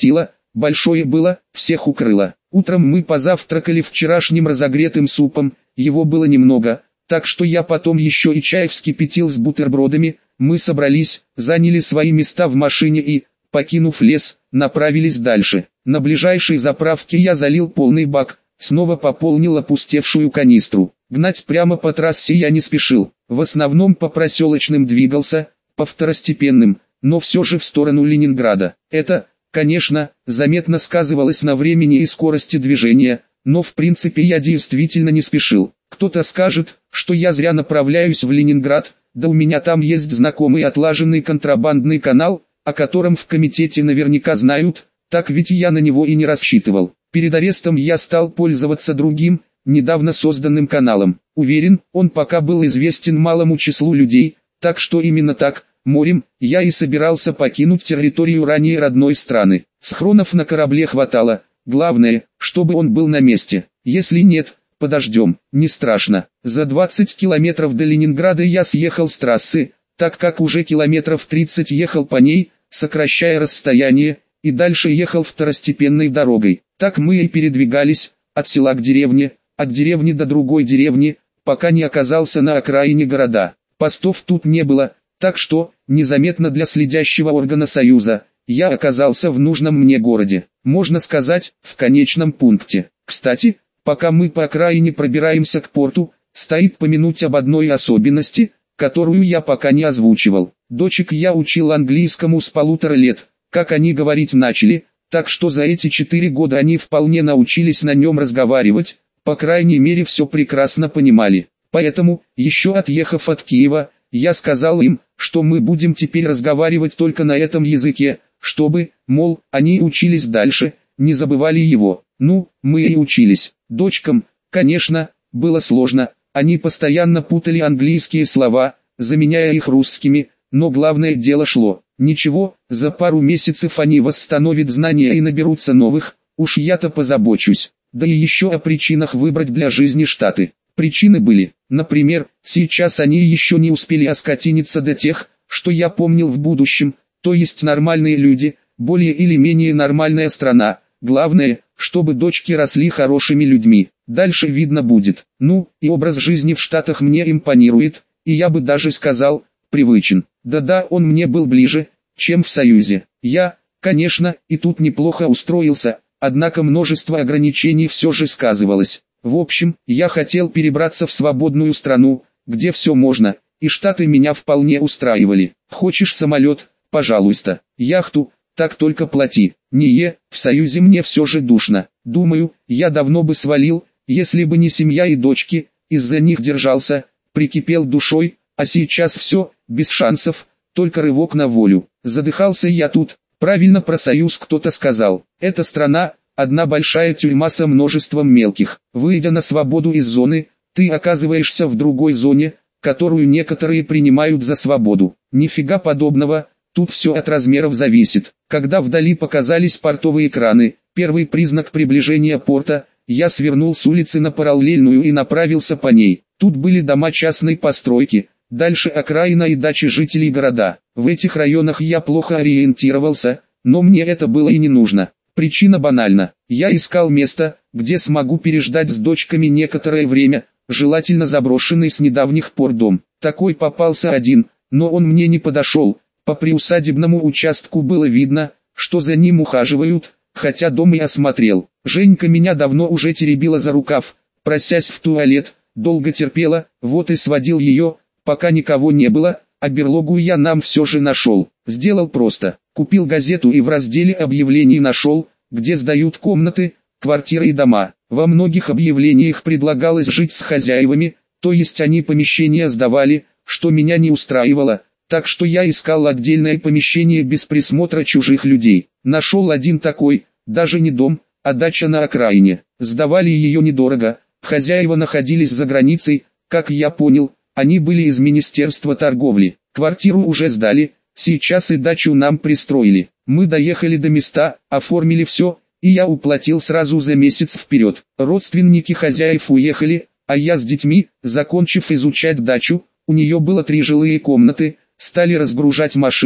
большое было, всех укрыло. Утром мы позавтракали вчерашним разогретым супом, его было немного, так что я потом еще и чай вскипятил с бутербродами. Мы собрались, заняли свои места в машине и, покинув лес, направились дальше. На ближайшей заправке я залил полный бак, снова пополнил опустевшую канистру. Гнать прямо по трассе я не спешил, в основном по проселочным двигался, по второстепенным, но все же в сторону Ленинграда. Это, конечно, заметно сказывалось на времени и скорости движения, но в принципе я действительно не спешил. Кто-то скажет, что я зря направляюсь в Ленинград, да у меня там есть знакомый отлаженный контрабандный канал, о котором в комитете наверняка знают, так ведь я на него и не рассчитывал. Перед арестом я стал пользоваться другим, недавно созданным каналом. Уверен, он пока был известен малому числу людей, так что именно так, морем, я и собирался покинуть территорию ранее родной страны. Схронов на корабле хватало, главное, чтобы он был на месте. Если нет, подождем, не страшно. За двадцать километров до Ленинграда я съехал с трассы, так как уже километров тридцать ехал по ней, сокращая расстояние, и дальше ехал второстепенной дорогой. Так мы и передвигались, от села к деревне, от деревни до другой деревни, пока не оказался на окраине города. Постов тут не было, так что, незаметно для следящего органа Союза, я оказался в нужном мне городе. Можно сказать, в конечном пункте. Кстати, пока мы по окраине пробираемся к порту, стоит помянуть об одной особенности, которую я пока не озвучивал. Дочек я учил английскому с полутора лет, как они говорить начали, так что за эти четыре года они вполне научились на нем разговаривать, по крайней мере все прекрасно понимали. Поэтому, еще отъехав от Киева, я сказал им, что мы будем теперь разговаривать только на этом языке, чтобы, мол, они учились дальше, не забывали его. Ну, мы и учились. Дочкам, конечно, было сложно, они постоянно путали английские слова, заменяя их русскими, но главное дело шло. Ничего, за пару месяцев они восстановят знания и наберутся новых, уж я-то позабочусь. Да и еще о причинах выбрать для жизни Штаты. Причины были, например, сейчас они еще не успели оскотиниться до тех, что я помнил в будущем, то есть нормальные люди, более или менее нормальная страна. Главное, чтобы дочки росли хорошими людьми. Дальше видно будет. Ну, и образ жизни в Штатах мне импонирует, и я бы даже сказал, привычен. Да-да, он мне был ближе, чем в Союзе. Я, конечно, и тут неплохо устроился, однако множество ограничений все же сказывалось. В общем, я хотел перебраться в свободную страну, где все можно, и Штаты меня вполне устраивали. Хочешь самолет, пожалуйста, яхту, так только плати. Не е, в Союзе мне все же душно. Думаю, я давно бы свалил, если бы не семья и дочки, из-за них держался, прикипел душой, а сейчас все, без шансов, только рывок на волю. Задыхался я тут, правильно про Союз кто-то сказал. Эта страна, одна большая тюрьма со множеством мелких. Выйдя на свободу из зоны, ты оказываешься в другой зоне, которую некоторые принимают за свободу. Нифига подобного, тут все от размеров зависит. Когда вдали показались портовые краны, первый признак приближения порта, я свернул с улицы на параллельную и направился по ней. Тут были дома частной постройки, дальше окраина и дачи жителей города. В этих районах я плохо ориентировался, но мне это было и не нужно. Причина банальна. Я искал место, где смогу переждать с дочками некоторое время, желательно заброшенный с недавних пор дом. Такой попался один, но он мне не подошел. По приусадебному участку было видно, что за ним ухаживают, хотя дом я осмотрел. Женька меня давно уже теребила за рукав, просясь в туалет, долго терпела, вот и сводил ее, пока никого не было, а берлогу я нам все же нашел. Сделал просто, купил газету и в разделе объявлений нашел, где сдают комнаты, квартиры и дома. Во многих объявлениях предлагалось жить с хозяевами, то есть они помещения сдавали, что меня не устраивало, так что я искал отдельное помещение без присмотра чужих людей. Нашел один такой, даже не дом, а дача на окраине. Сдавали ее недорого, хозяева находились за границей, как я понял, они были из Министерства торговли. Квартиру уже сдали, сейчас и дачу нам пристроили. Мы доехали до места, оформили все, и я уплатил сразу за месяц вперед. Родственники хозяев уехали, а я с детьми, закончив изучать дачу, у нее было три жилые комнаты, стали разгружать машину,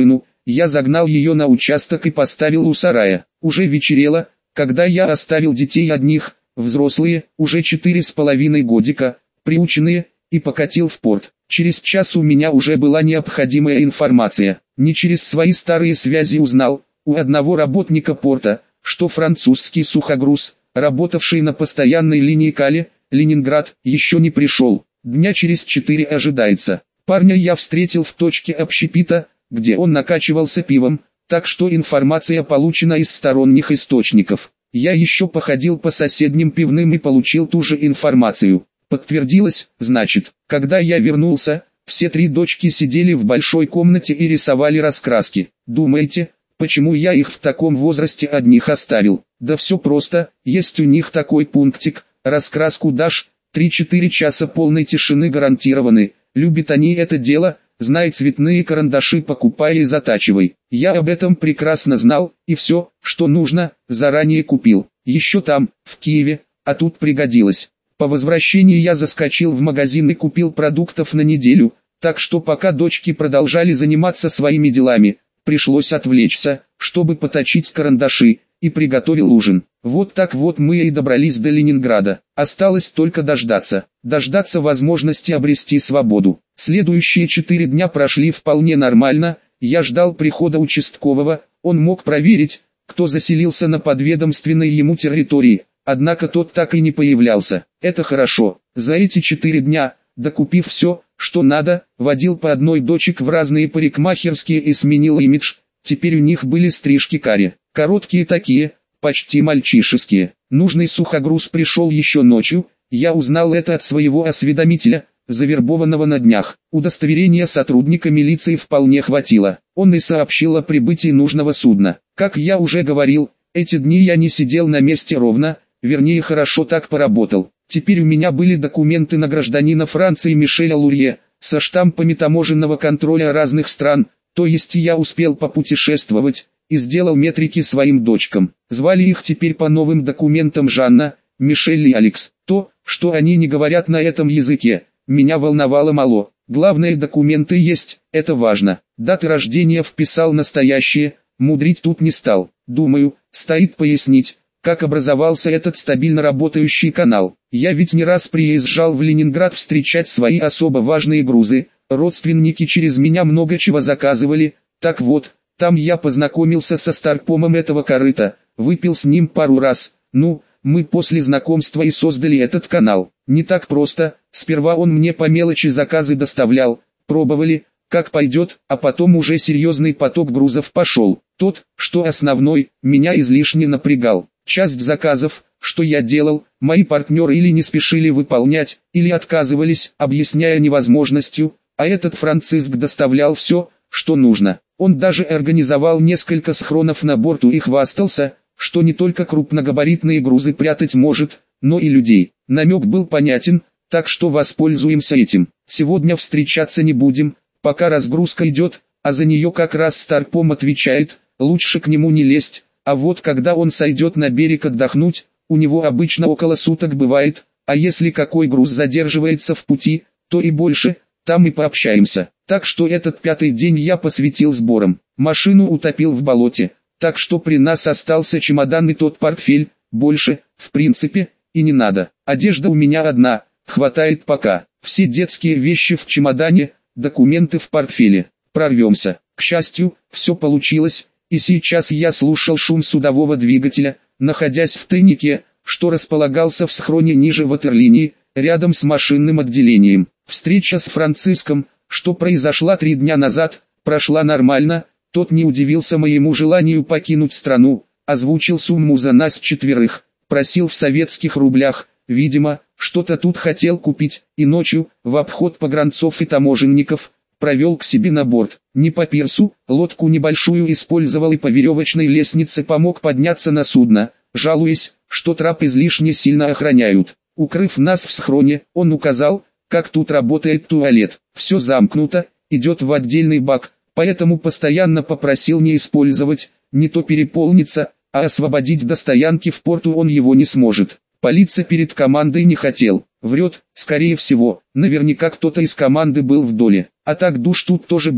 я загнал ее на участок и поставил у сарая. Уже вечерело, когда я оставил детей одних, взрослые, уже четыре с половиной годика, приученные, и покатил в порт. Через час у меня уже была необходимая информация. Не через свои старые связи узнал, у одного работника порта, что французский сухогруз, работавший на постоянной линии Кали, Ленинград, еще не пришел. Дня через четыре ожидается. Парня я встретил в точке общепита, где он накачивался пивом, так что информация получена из сторонних источников. Я еще походил по соседним пивным и получил ту же информацию. Подтвердилось, значит, когда я вернулся, все три дочки сидели в большой комнате и рисовали раскраски. Думаете, почему я их в таком возрасте одних оставил? Да все просто, есть у них такой пунктик, раскраску дашь, три-четыре часа полной тишины гарантированы, любят они это дело, знай цветные карандаши покупай и затачивай. Я об этом прекрасно знал, и все, что нужно, заранее купил. Еще там, в Киеве, а тут пригодилось. По возвращении я заскочил в магазин и купил продуктов на неделю, так что пока дочки продолжали заниматься своими делами, пришлось отвлечься, чтобы поточить карандаши, и приготовил ужин. Вот так вот мы и добрались до Ленинграда. Осталось только дождаться, дождаться возможности обрести свободу. Следующие четыре дня прошли вполне нормально, я ждал прихода участкового, он мог проверить, кто заселился на подведомственной ему территории. Однако тот так и не появлялся. Это хорошо. За эти четыре дня, докупив все, что надо, водил по одной дочек в разные парикмахерские и сменил имидж. Теперь у них были стрижки каре. Короткие такие, почти мальчишеские. Нужный сухогруз пришел еще ночью. Я узнал это от своего осведомителя, завербованного на днях. Удостоверения сотрудника милиции вполне хватило. Он и сообщил о прибытии нужного судна. Как я уже говорил, эти дни я не сидел на месте ровно. Вернее, хорошо так поработал. Теперь у меня были документы на гражданина Франции Мишеля Лурье, со штампами таможенного контроля разных стран, то есть я успел попутешествовать, и сделал метрики своим дочкам. Звали их теперь по новым документам Жанна, Мишель и Алекс. То, что они не говорят на этом языке, меня волновало мало. Главное, документы есть, это важно. Даты рождения вписал настоящие, мудрить тут не стал. Думаю, стоит пояснить, как образовался этот стабильно работающий канал. Я ведь не раз приезжал в Ленинград встречать свои особо важные грузы, родственники через меня много чего заказывали, так вот, там я познакомился со старпомом этого корыта, выпил с ним пару раз, ну, мы после знакомства и создали этот канал. Не так просто, сперва он мне по мелочи заказы доставлял, пробовали, как пойдет, а потом уже серьезный поток грузов пошел. Тот, что основной, меня излишне напрягал. Часть заказов, что я делал, мои партнеры или не спешили выполнять, или отказывались, объясняя невозможностью, а этот Франциск доставлял все, что нужно. Он даже организовал несколько схронов на борту и хвастался, что не только крупногабаритные грузы прятать может, но и людей. Намек был понятен, так что воспользуемся этим. Сегодня встречаться не будем, пока разгрузка идет, а за нее как раз старпом отвечает, лучше к нему не лезть. А вот когда он сойдет на берег отдохнуть, у него обычно около суток бывает, а если какой груз задерживается в пути, то и больше, там и пообщаемся. Так что этот пятый день я посвятил сборам. Машину утопил в болоте, так что при нас остался чемодан и тот портфель, больше, в принципе, и не надо. Одежда у меня одна, хватает пока. Все детские вещи в чемодане, документы в портфеле. Прорвемся. К счастью, все получилось. И сейчас я слушал шум судового двигателя, находясь в тайнике, что располагался в схроне ниже ватерлинии, рядом с машинным отделением. Встреча с Франциском, что произошла три дня назад, прошла нормально, тот не удивился моему желанию покинуть страну, озвучил сумму за нас четверых, просил в советских рублях, видимо, что-то тут хотел купить, и ночью, в обход погранцов и таможенников, провел к себе на борт. Не по пирсу, лодку небольшую использовал и по веревочной лестнице помог подняться на судно, жалуясь, что трап излишне сильно охраняют. Укрыв нас в схроне, он указал, как тут работает туалет. Все замкнуто, идет в отдельный бак, поэтому постоянно попросил не использовать, не то переполнится, а освободить до стоянки в порту он его не сможет. Палиться перед командой не хотел. Врет, скорее всего, наверняка кто-то из команды был в доле. А так душ тут тоже был,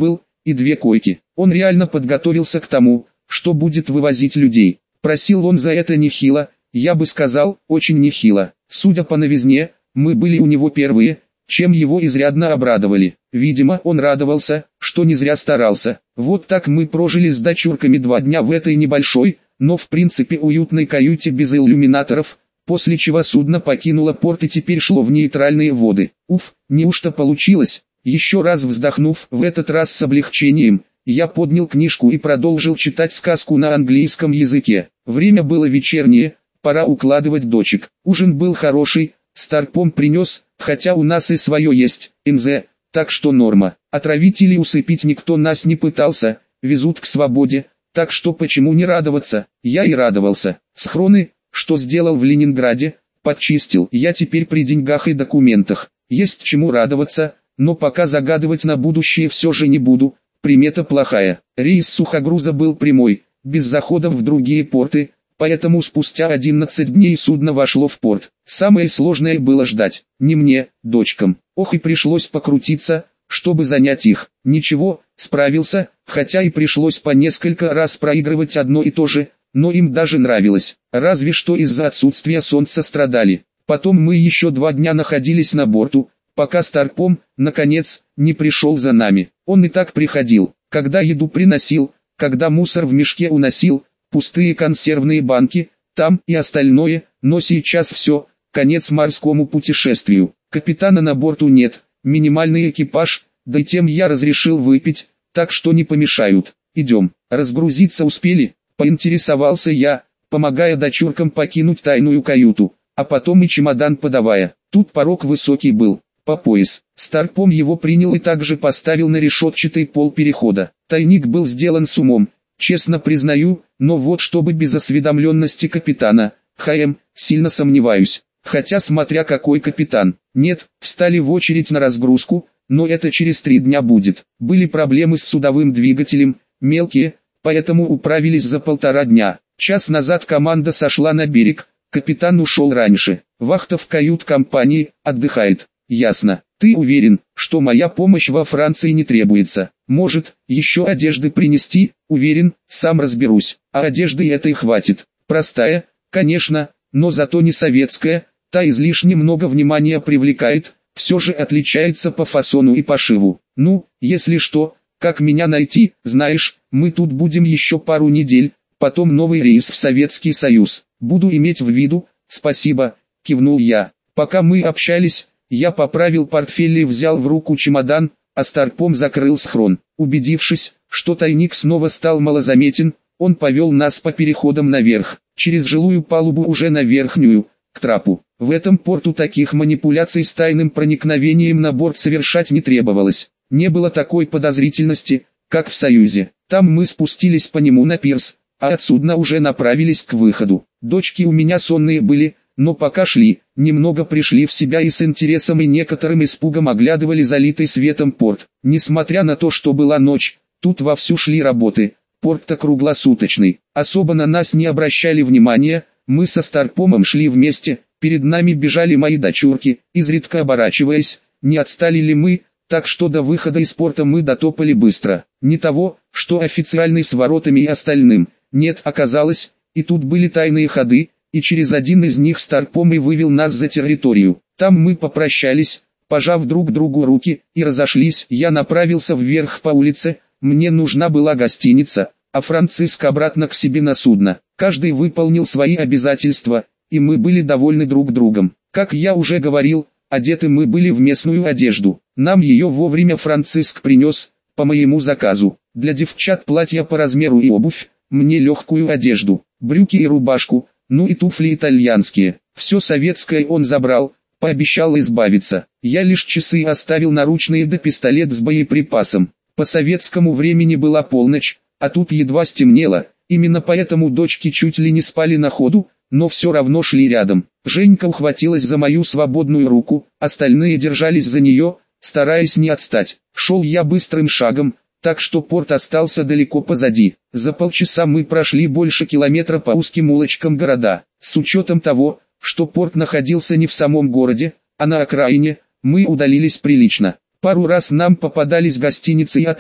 и две койки. Он реально подготовился к тому, что будет вывозить людей. Просил он за это нехило, я бы сказал, очень нехило. Судя по новизне, мы были у него первые, чем его изрядно обрадовали. Видимо, он радовался, что не зря старался. Вот так мы прожили с дочурками два дня в этой небольшой, но в принципе уютной каюте без иллюминаторов, после чего судно покинуло порт и теперь шло в нейтральные воды. Уф, неужто получилось? Еще раз вздохнув, в этот раз с облегчением, я поднял книжку и продолжил читать сказку на английском языке. Время было вечернее, пора укладывать дочек. Ужин был хороший, Старпом принес, хотя у нас и свое есть, МЗ, так что норма. Отравить или усыпить никто нас не пытался, везут к свободе, так что почему не радоваться? Я и радовался. Схроны, что сделал в Ленинграде, подчистил. Я теперь при деньгах и документах. Есть чему радоваться, но пока загадывать на будущее все же не буду. Примета плохая. Рейс сухогруза был прямой, без заходов в другие порты, поэтому спустя одиннадцать дней судно вошло в порт. Самое сложное было ждать. Не мне, дочкам. Ох, и пришлось покрутиться, чтобы занять их. Ничего, справился, хотя и пришлось по несколько раз проигрывать одно и то же, но им даже нравилось. Разве что из-за отсутствия солнца страдали. Потом мы еще два дня находились на борту, пока Старпом, наконец, не пришел за нами. Он и так приходил, когда еду приносил, когда мусор в мешке уносил, пустые консервные банки, там и остальное, но сейчас все, конец морскому путешествию. Капитана на борту нет, минимальный экипаж, да и тем я разрешил выпить, так что не помешают. Идем, разгрузиться успели, поинтересовался я, помогая дочуркам покинуть тайную каюту, а потом и чемодан подавая. Тут порог высокий был, по пояс. Старпом его принял и также поставил на решетчатый пол перехода. Тайник был сделан с умом, честно признаю, но вот чтобы без осведомленности капитана, ХМ, сильно сомневаюсь. Хотя смотря какой капитан. Нет, встали в очередь на разгрузку, но это через три дня будет. Были проблемы с судовым двигателем, мелкие, поэтому управились за полтора дня. Час назад команда сошла на берег, капитан ушел раньше. Вахта в кают-компании, отдыхает. Ясно. Ты уверен, что моя помощь во Франции не требуется? Может, еще одежды принести? Уверен, сам разберусь. А одежды этой хватит. Простая, конечно, но зато не советская, та излишне много внимания привлекает, все же отличается по фасону и пошиву. Ну, если что, как меня найти, знаешь, мы тут будем еще пару недель, потом новый рейс в Советский Союз. Буду иметь в виду, спасибо, кивнул я. Пока мы общались, я поправил портфель и взял в руку чемодан, а Старпом закрыл схрон. Убедившись, что тайник снова стал малозаметен, он повел нас по переходам наверх, через жилую палубу уже на верхнюю, к трапу. В этом порту таких манипуляций с тайным проникновением на борт совершать не требовалось. Не было такой подозрительности, как в Союзе. Там мы спустились по нему на пирс, а от судна уже направились к выходу. Дочки у меня сонные были, но пока шли, немного пришли в себя и с интересом и некоторым испугом оглядывали залитый светом порт. Несмотря на то, что была ночь, тут вовсю шли работы, порт-то круглосуточный. Особо на нас не обращали внимания, мы со Старпомом шли вместе, перед нами бежали мои дочурки, изредка оборачиваясь, не отстали ли мы, так что до выхода из порта мы дотопали быстро. Не того, что официальный с воротами и остальным, нет, оказалось, и тут были тайные ходы, и через один из них Старпом и вывел нас за территорию. Там мы попрощались, пожав друг другу руки, и разошлись. Я направился вверх по улице, мне нужна была гостиница, а Франциск обратно к себе на судно. Каждый выполнил свои обязательства, и мы были довольны друг другом. Как я уже говорил, одеты мы были в местную одежду. Нам ее вовремя Франциск принес, по моему заказу. Для девчат платья по размеру и обувь, мне легкую одежду, брюки и рубашку, ну и туфли итальянские. Все советское он забрал, пообещал избавиться. Я лишь часы оставил наручные да пистолет с боеприпасом. По советскому времени была полночь, а тут едва стемнело. Именно поэтому дочки чуть ли не спали на ходу, но все равно шли рядом. Женька ухватилась за мою свободную руку, остальные держались за нее, стараясь не отстать. Шел я быстрым шагом, так что порт остался далеко позади. За полчаса мы прошли больше километра по узким улочкам города. С учетом того, что порт находился не в самом городе, а на окраине, мы удалились прилично. Пару раз нам попадались гостиницы и отели,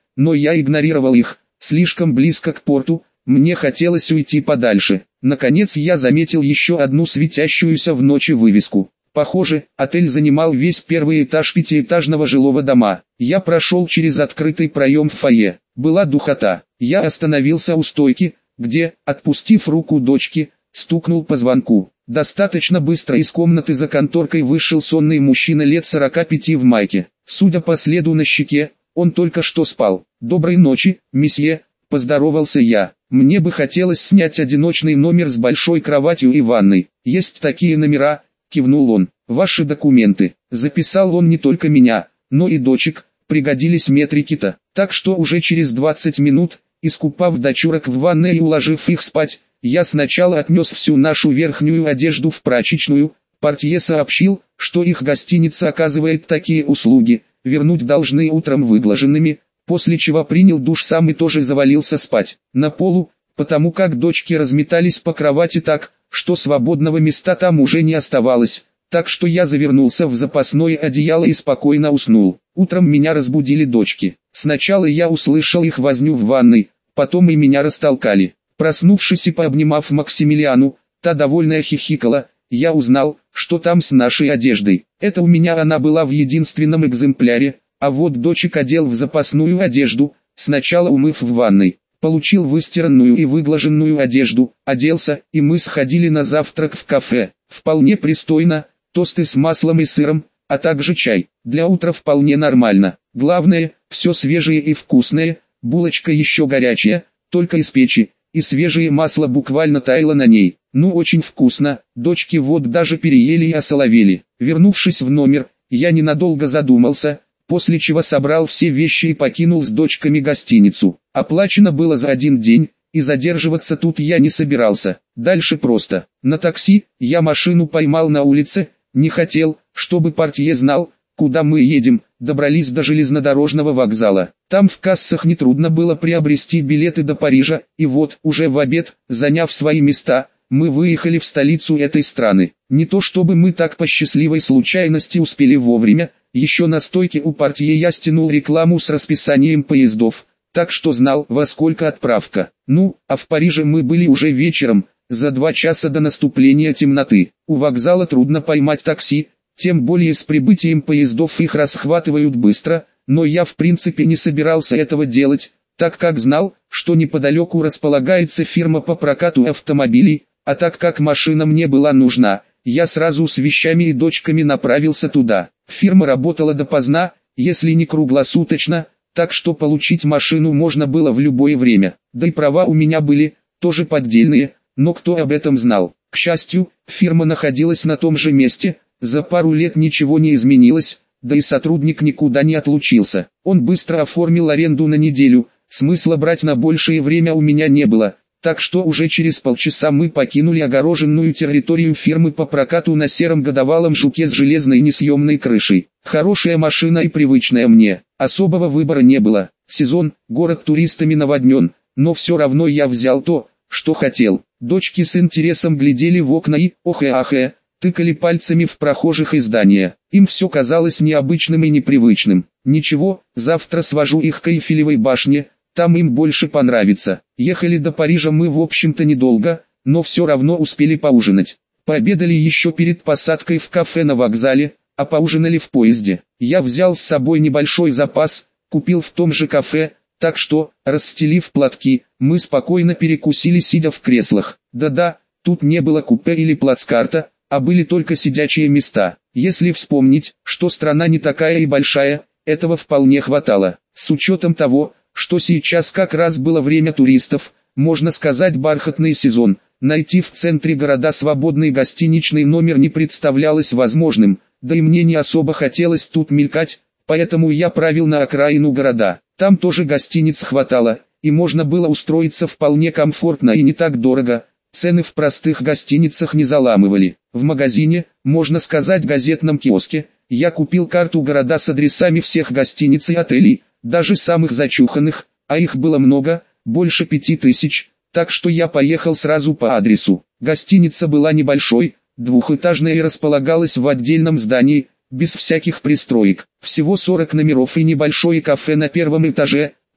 но я игнорировал их, слишком близко к порту, мне хотелось уйти подальше. Наконец я заметил еще одну светящуюся в ночи вывеску. Похоже, отель занимал весь первый этаж пятиэтажного жилого дома. Я прошел через открытый проем в фойе. Была духота. Я остановился у стойки, где, отпустив руку дочки, стукнул по звонку. Достаточно быстро из комнаты за конторкой вышел сонный мужчина лет сорока пяти в майке. Судя по следу на щеке, он только что спал. «Доброй ночи, месье», — поздоровался я. «Мне бы хотелось снять одиночный номер с большой кроватью и ванной. Есть такие номера», — кивнул он. «Ваши документы». Записал он не только меня, но и дочек, пригодились метрики-то. Так что уже через двадцать минут, искупав дочурок в ванной и уложив их спать, я сначала отнес всю нашу верхнюю одежду в прачечную. Портье сообщил, что их гостиница оказывает такие услуги, вернуть должны утром выглаженными, после чего принял душ сам и тоже завалился спать. На полу, потому как дочки разметались по кровати так, что свободного места там уже не оставалось, так что я завернулся в запасное одеяло и спокойно уснул. Утром меня разбудили дочки. Сначала я услышал их возню в ванной, потом и меня растолкали. Проснувшись и пообнимав Максимилиану, та довольная хихикала, я узнал, что там с нашей одеждой. Это у меня она была в единственном экземпляре, а вот дочек одел в запасную одежду, сначала умыв в ванной. Получил выстиранную и выглаженную одежду, оделся, и мы сходили на завтрак в кафе. Вполне пристойно, тосты с маслом и сыром, а также чай. Для утра вполне нормально. Главное, все свежее и вкусное, булочка еще горячая, только из печи, и свежее масло буквально таяло на ней. Ну очень вкусно, дочки вот даже переели и осоловели. Вернувшись в номер, я ненадолго задумался, после чего собрал все вещи и покинул с дочками гостиницу. Оплачено было за один день, и задерживаться тут я не собирался. Дальше просто. На такси, я машину поймал на улице, не хотел, чтобы портье знал, куда мы едем. Добрались до железнодорожного вокзала. Там в кассах нетрудно было приобрести билеты до Парижа, и вот, уже в обед, заняв свои места, мы выехали в столицу этой страны. Не то чтобы мы так по счастливой случайности успели вовремя, еще на стойке у портье я стянул рекламу с расписанием поездов, так что знал, во сколько отправка. Ну, а в Париже мы были уже вечером, за два часа до наступления темноты. У вокзала трудно поймать такси, тем более с прибытием поездов их расхватывают быстро, но я в принципе не собирался этого делать, так как знал, что неподалеку располагается фирма по прокату автомобилей, а так как машина мне была нужна, я сразу с вещами и дочками направился туда. Фирма работала допоздна, если не круглосуточно, так что получить машину можно было в любое время. Да и права у меня были, тоже поддельные, но кто об этом знал? К счастью, фирма находилась на том же месте, за пару лет ничего не изменилось, да и сотрудник никуда не отлучился. Он быстро оформил аренду на неделю, смысла брать на большее время у меня не было. Так что уже через полчаса мы покинули огороженную территорию фирмы по прокату на сером годовалом жуке с железной несъемной крышей. Хорошая машина и привычная мне, особого выбора не было. Сезон, город туристами наводнен, но все равно я взял то, что хотел. Дочки с интересом глядели в окна и, охе-ахе, тыкали пальцами в прохожих и здания. Им все казалось необычным и непривычным. Ничего, завтра свожу их к Эйфелевой башне. Там им больше понравится. Ехали до Парижа мы в общем-то недолго, но все равно успели поужинать. Пообедали еще перед посадкой в кафе на вокзале, а поужинали в поезде. Я взял с собой небольшой запас, купил в том же кафе, так что, расстелив платки, мы спокойно перекусили сидя в креслах. Да-да, тут не было купе или плацкарта, а были только сидячие места. Если вспомнить, что страна не такая и большая, этого вполне хватало. С учетом того, что сейчас как раз было время туристов, можно сказать бархатный сезон, найти в центре города свободный гостиничный номер не представлялось возможным, да и мне не особо хотелось тут мелькать, поэтому я правил на окраину города. Там тоже гостиниц хватало, и можно было устроиться вполне комфортно и не так дорого, цены в простых гостиницах не заламывали. В магазине, можно сказать газетном киоске, я купил карту города с адресами всех гостиниц и отелей, даже самых зачуханных, а их было много, больше пяти тысяч, так что я поехал сразу по адресу. Гостиница была небольшой, двухэтажная и располагалась в отдельном здании, без всяких пристроек. Всего сорок номеров и небольшое кафе на первом этаже,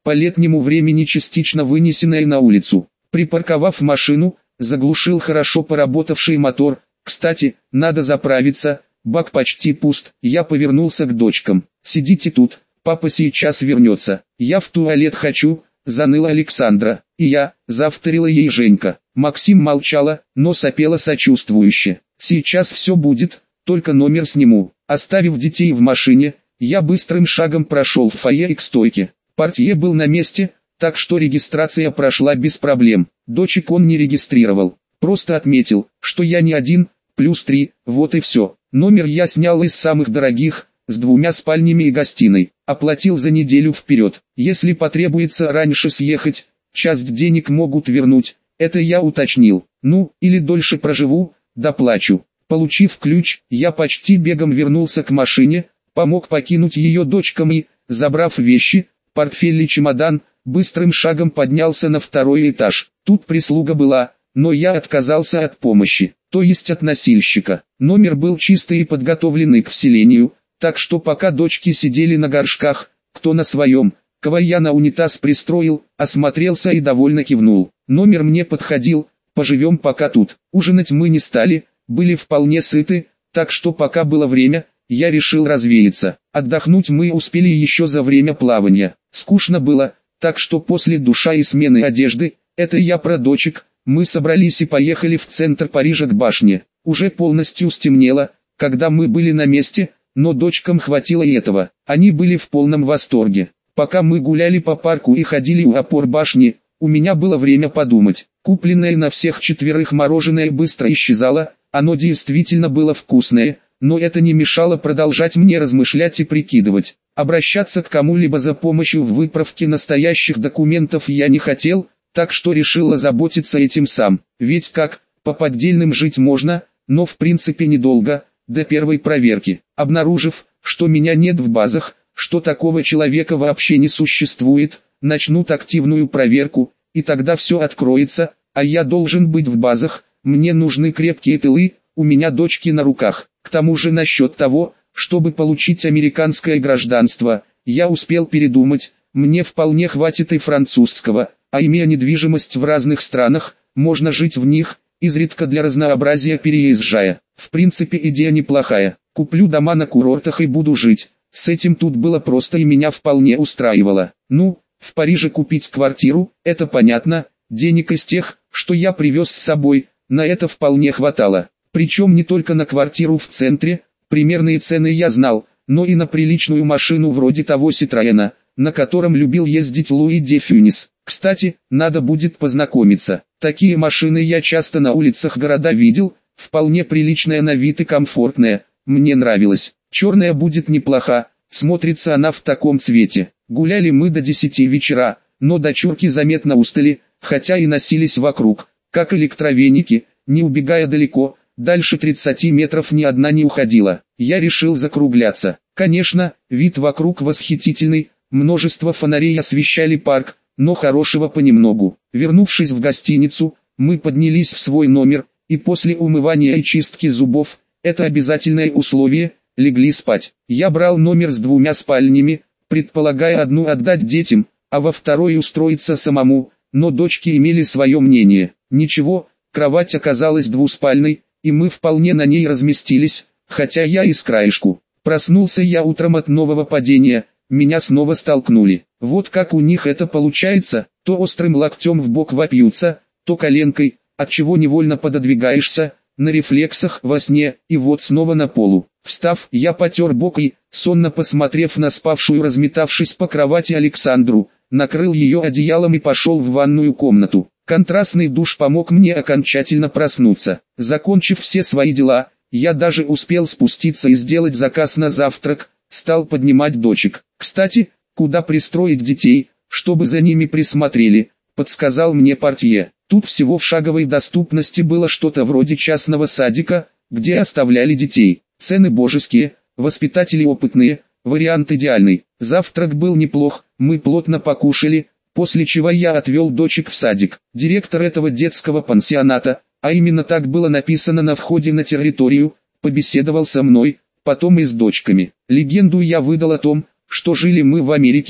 по летнему времени частично вынесенное на улицу. Припарковав машину, заглушил хорошо поработавший мотор. Кстати, надо заправиться, бак почти пуст. Я повернулся к дочкам. «Сидите тут, папа сейчас вернется. Я в туалет хочу», — заныла Александра. «И я», — завторила ей Женька. Максим молчала, но сопела сочувствующе. «Сейчас все будет, только номер сниму». Оставив детей в машине, я быстрым шагом прошел в фойе и к стойке. Портье был на месте, так что регистрация прошла без проблем. Дочек он не регистрировал, просто отметил, что я не один, плюс три, вот и все. Номер я снял из самых дорогих, с двумя спальнями и гостиной. Оплатил за неделю вперед. Если потребуется раньше съехать, часть денег могут вернуть, это я уточнил. Ну, или дольше проживу, доплачу. Получив ключ, я почти бегом вернулся к машине, помог покинуть ее дочкам и, забрав вещи, портфель и чемодан, быстрым шагом поднялся на второй этаж. Тут прислуга была, но я отказался от помощи, то есть от носильщика. Номер был чистый и подготовленный к вселению, так что пока дочки сидели на горшках, кто на своем, кого я на унитаз пристроил, осмотрелся и довольно кивнул. Номер мне подходил, поживем пока тут. Ужинать мы не стали, были вполне сыты, так что пока было время, я решил развеяться. Отдохнуть мы успели еще за время плавания. Скучно было, так что после душа и смены одежды, это я про дочек, мы собрались и поехали в центр Парижа к башне. Уже полностью стемнело, когда мы были на месте, но дочкам хватило и этого. Они были в полном восторге. Пока мы гуляли по парку и ходили у опор башни, у меня было время подумать. Купленное на всех четверых мороженое быстро исчезало, оно действительно было вкусное, но это не мешало продолжать мне размышлять и прикидывать. Обращаться к кому-либо за помощью в выправке настоящих документов я не хотел, так что решил озаботиться этим сам. Ведь как, по поддельным жить можно, но в принципе недолго, до первой проверки. Обнаружив, что меня нет в базах, что такого человека вообще не существует, начнут активную проверку, и тогда все откроется, а я должен быть в базах, мне нужны крепкие тылы, у меня дочки на руках. К тому же насчет того, чтобы получить американское гражданство, я успел передумать, мне вполне хватит и французского, а имея недвижимость в разных странах, можно жить в них, изредка для разнообразия переезжая. В принципе идея неплохая, куплю дома на курортах и буду жить, с этим тут было просто и меня вполне устраивало. Ну, в Париже купить квартиру, это понятно, денег из тех, что я привез с собой, на это вполне хватало. Причем не только на квартиру в центре, примерные цены я знал, но и на приличную машину вроде того Ситроена, на котором любил ездить Луи де Фюнес. Кстати, надо будет познакомиться. Такие машины я часто на улицах города видел, вполне приличная на вид и комфортная, мне нравилось. Черная будет неплоха, смотрится она в таком цвете. Гуляли мы до десяти вечера, но дочурки заметно устали, хотя и носились вокруг, как электровеники, не убегая далеко, дальше тридцати метров ни одна не уходила. Я решил закругляться. Конечно, вид вокруг восхитительный, множество фонарей освещали парк, но хорошего понемногу. Вернувшись в гостиницу, мы поднялись в свой номер, и после умывания и чистки зубов, это обязательное условие, легли спать. Я брал номер с двумя спальнями, предполагая одну отдать детям, а во второй устроиться самому, но дочки имели свое мнение. Ничего, кровать оказалась двуспальной, и мы вполне на ней разместились, хотя я и с краешку. Проснулся я утром от нового падения, меня снова столкнули. Вот как у них это получается, то острым локтем в бок вопьются, то коленкой, от чего невольно пододвигаешься, на рефлексах во сне, и вот снова на полу. Встав, я потер бок и, сонно посмотрев на спавшую разметавшись по кровати Александру, накрыл ее одеялом и пошел в ванную комнату. Контрастный душ помог мне окончательно проснуться. Закончив все свои дела, я даже успел спуститься и сделать заказ на завтрак, стал поднимать дочек. Кстати, куда пристроить детей, чтобы за ними присмотрели, подсказал мне портье. Тут всего в шаговой доступности было что-то вроде частного садика, где оставляли детей. Цены божеские, воспитатели опытные, вариант идеальный. Завтрак был неплох, мы плотно покушали, после чего я отвел дочек в садик. Директор этого детского пансионата, а именно так было написано на входе на территорию, побеседовал со мной, потом и с дочками. Легенду я выдал о том, что жили мы в Америке,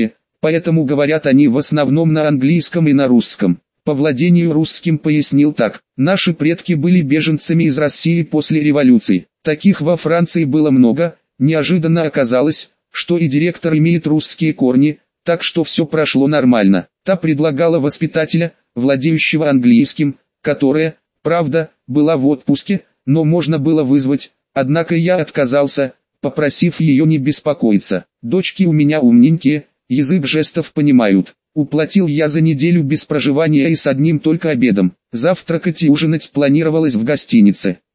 поэтому говорят они в основном на английском и на русском. По владению русским пояснил так: наши предки были беженцами из России после революции. Таких во Франции было много, неожиданно оказалось, что и директор имеет русские корни, так что все прошло нормально. Та предлагала воспитателя, владеющего английским, которая, правда, была в отпуске, но можно было вызвать, однако я отказался, попросив ее не беспокоиться. Дочки у меня умненькие, язык жестов понимают. Уплатил я за неделю без проживания и с одним только обедом. Завтракать и ужинать планировалось в гостинице.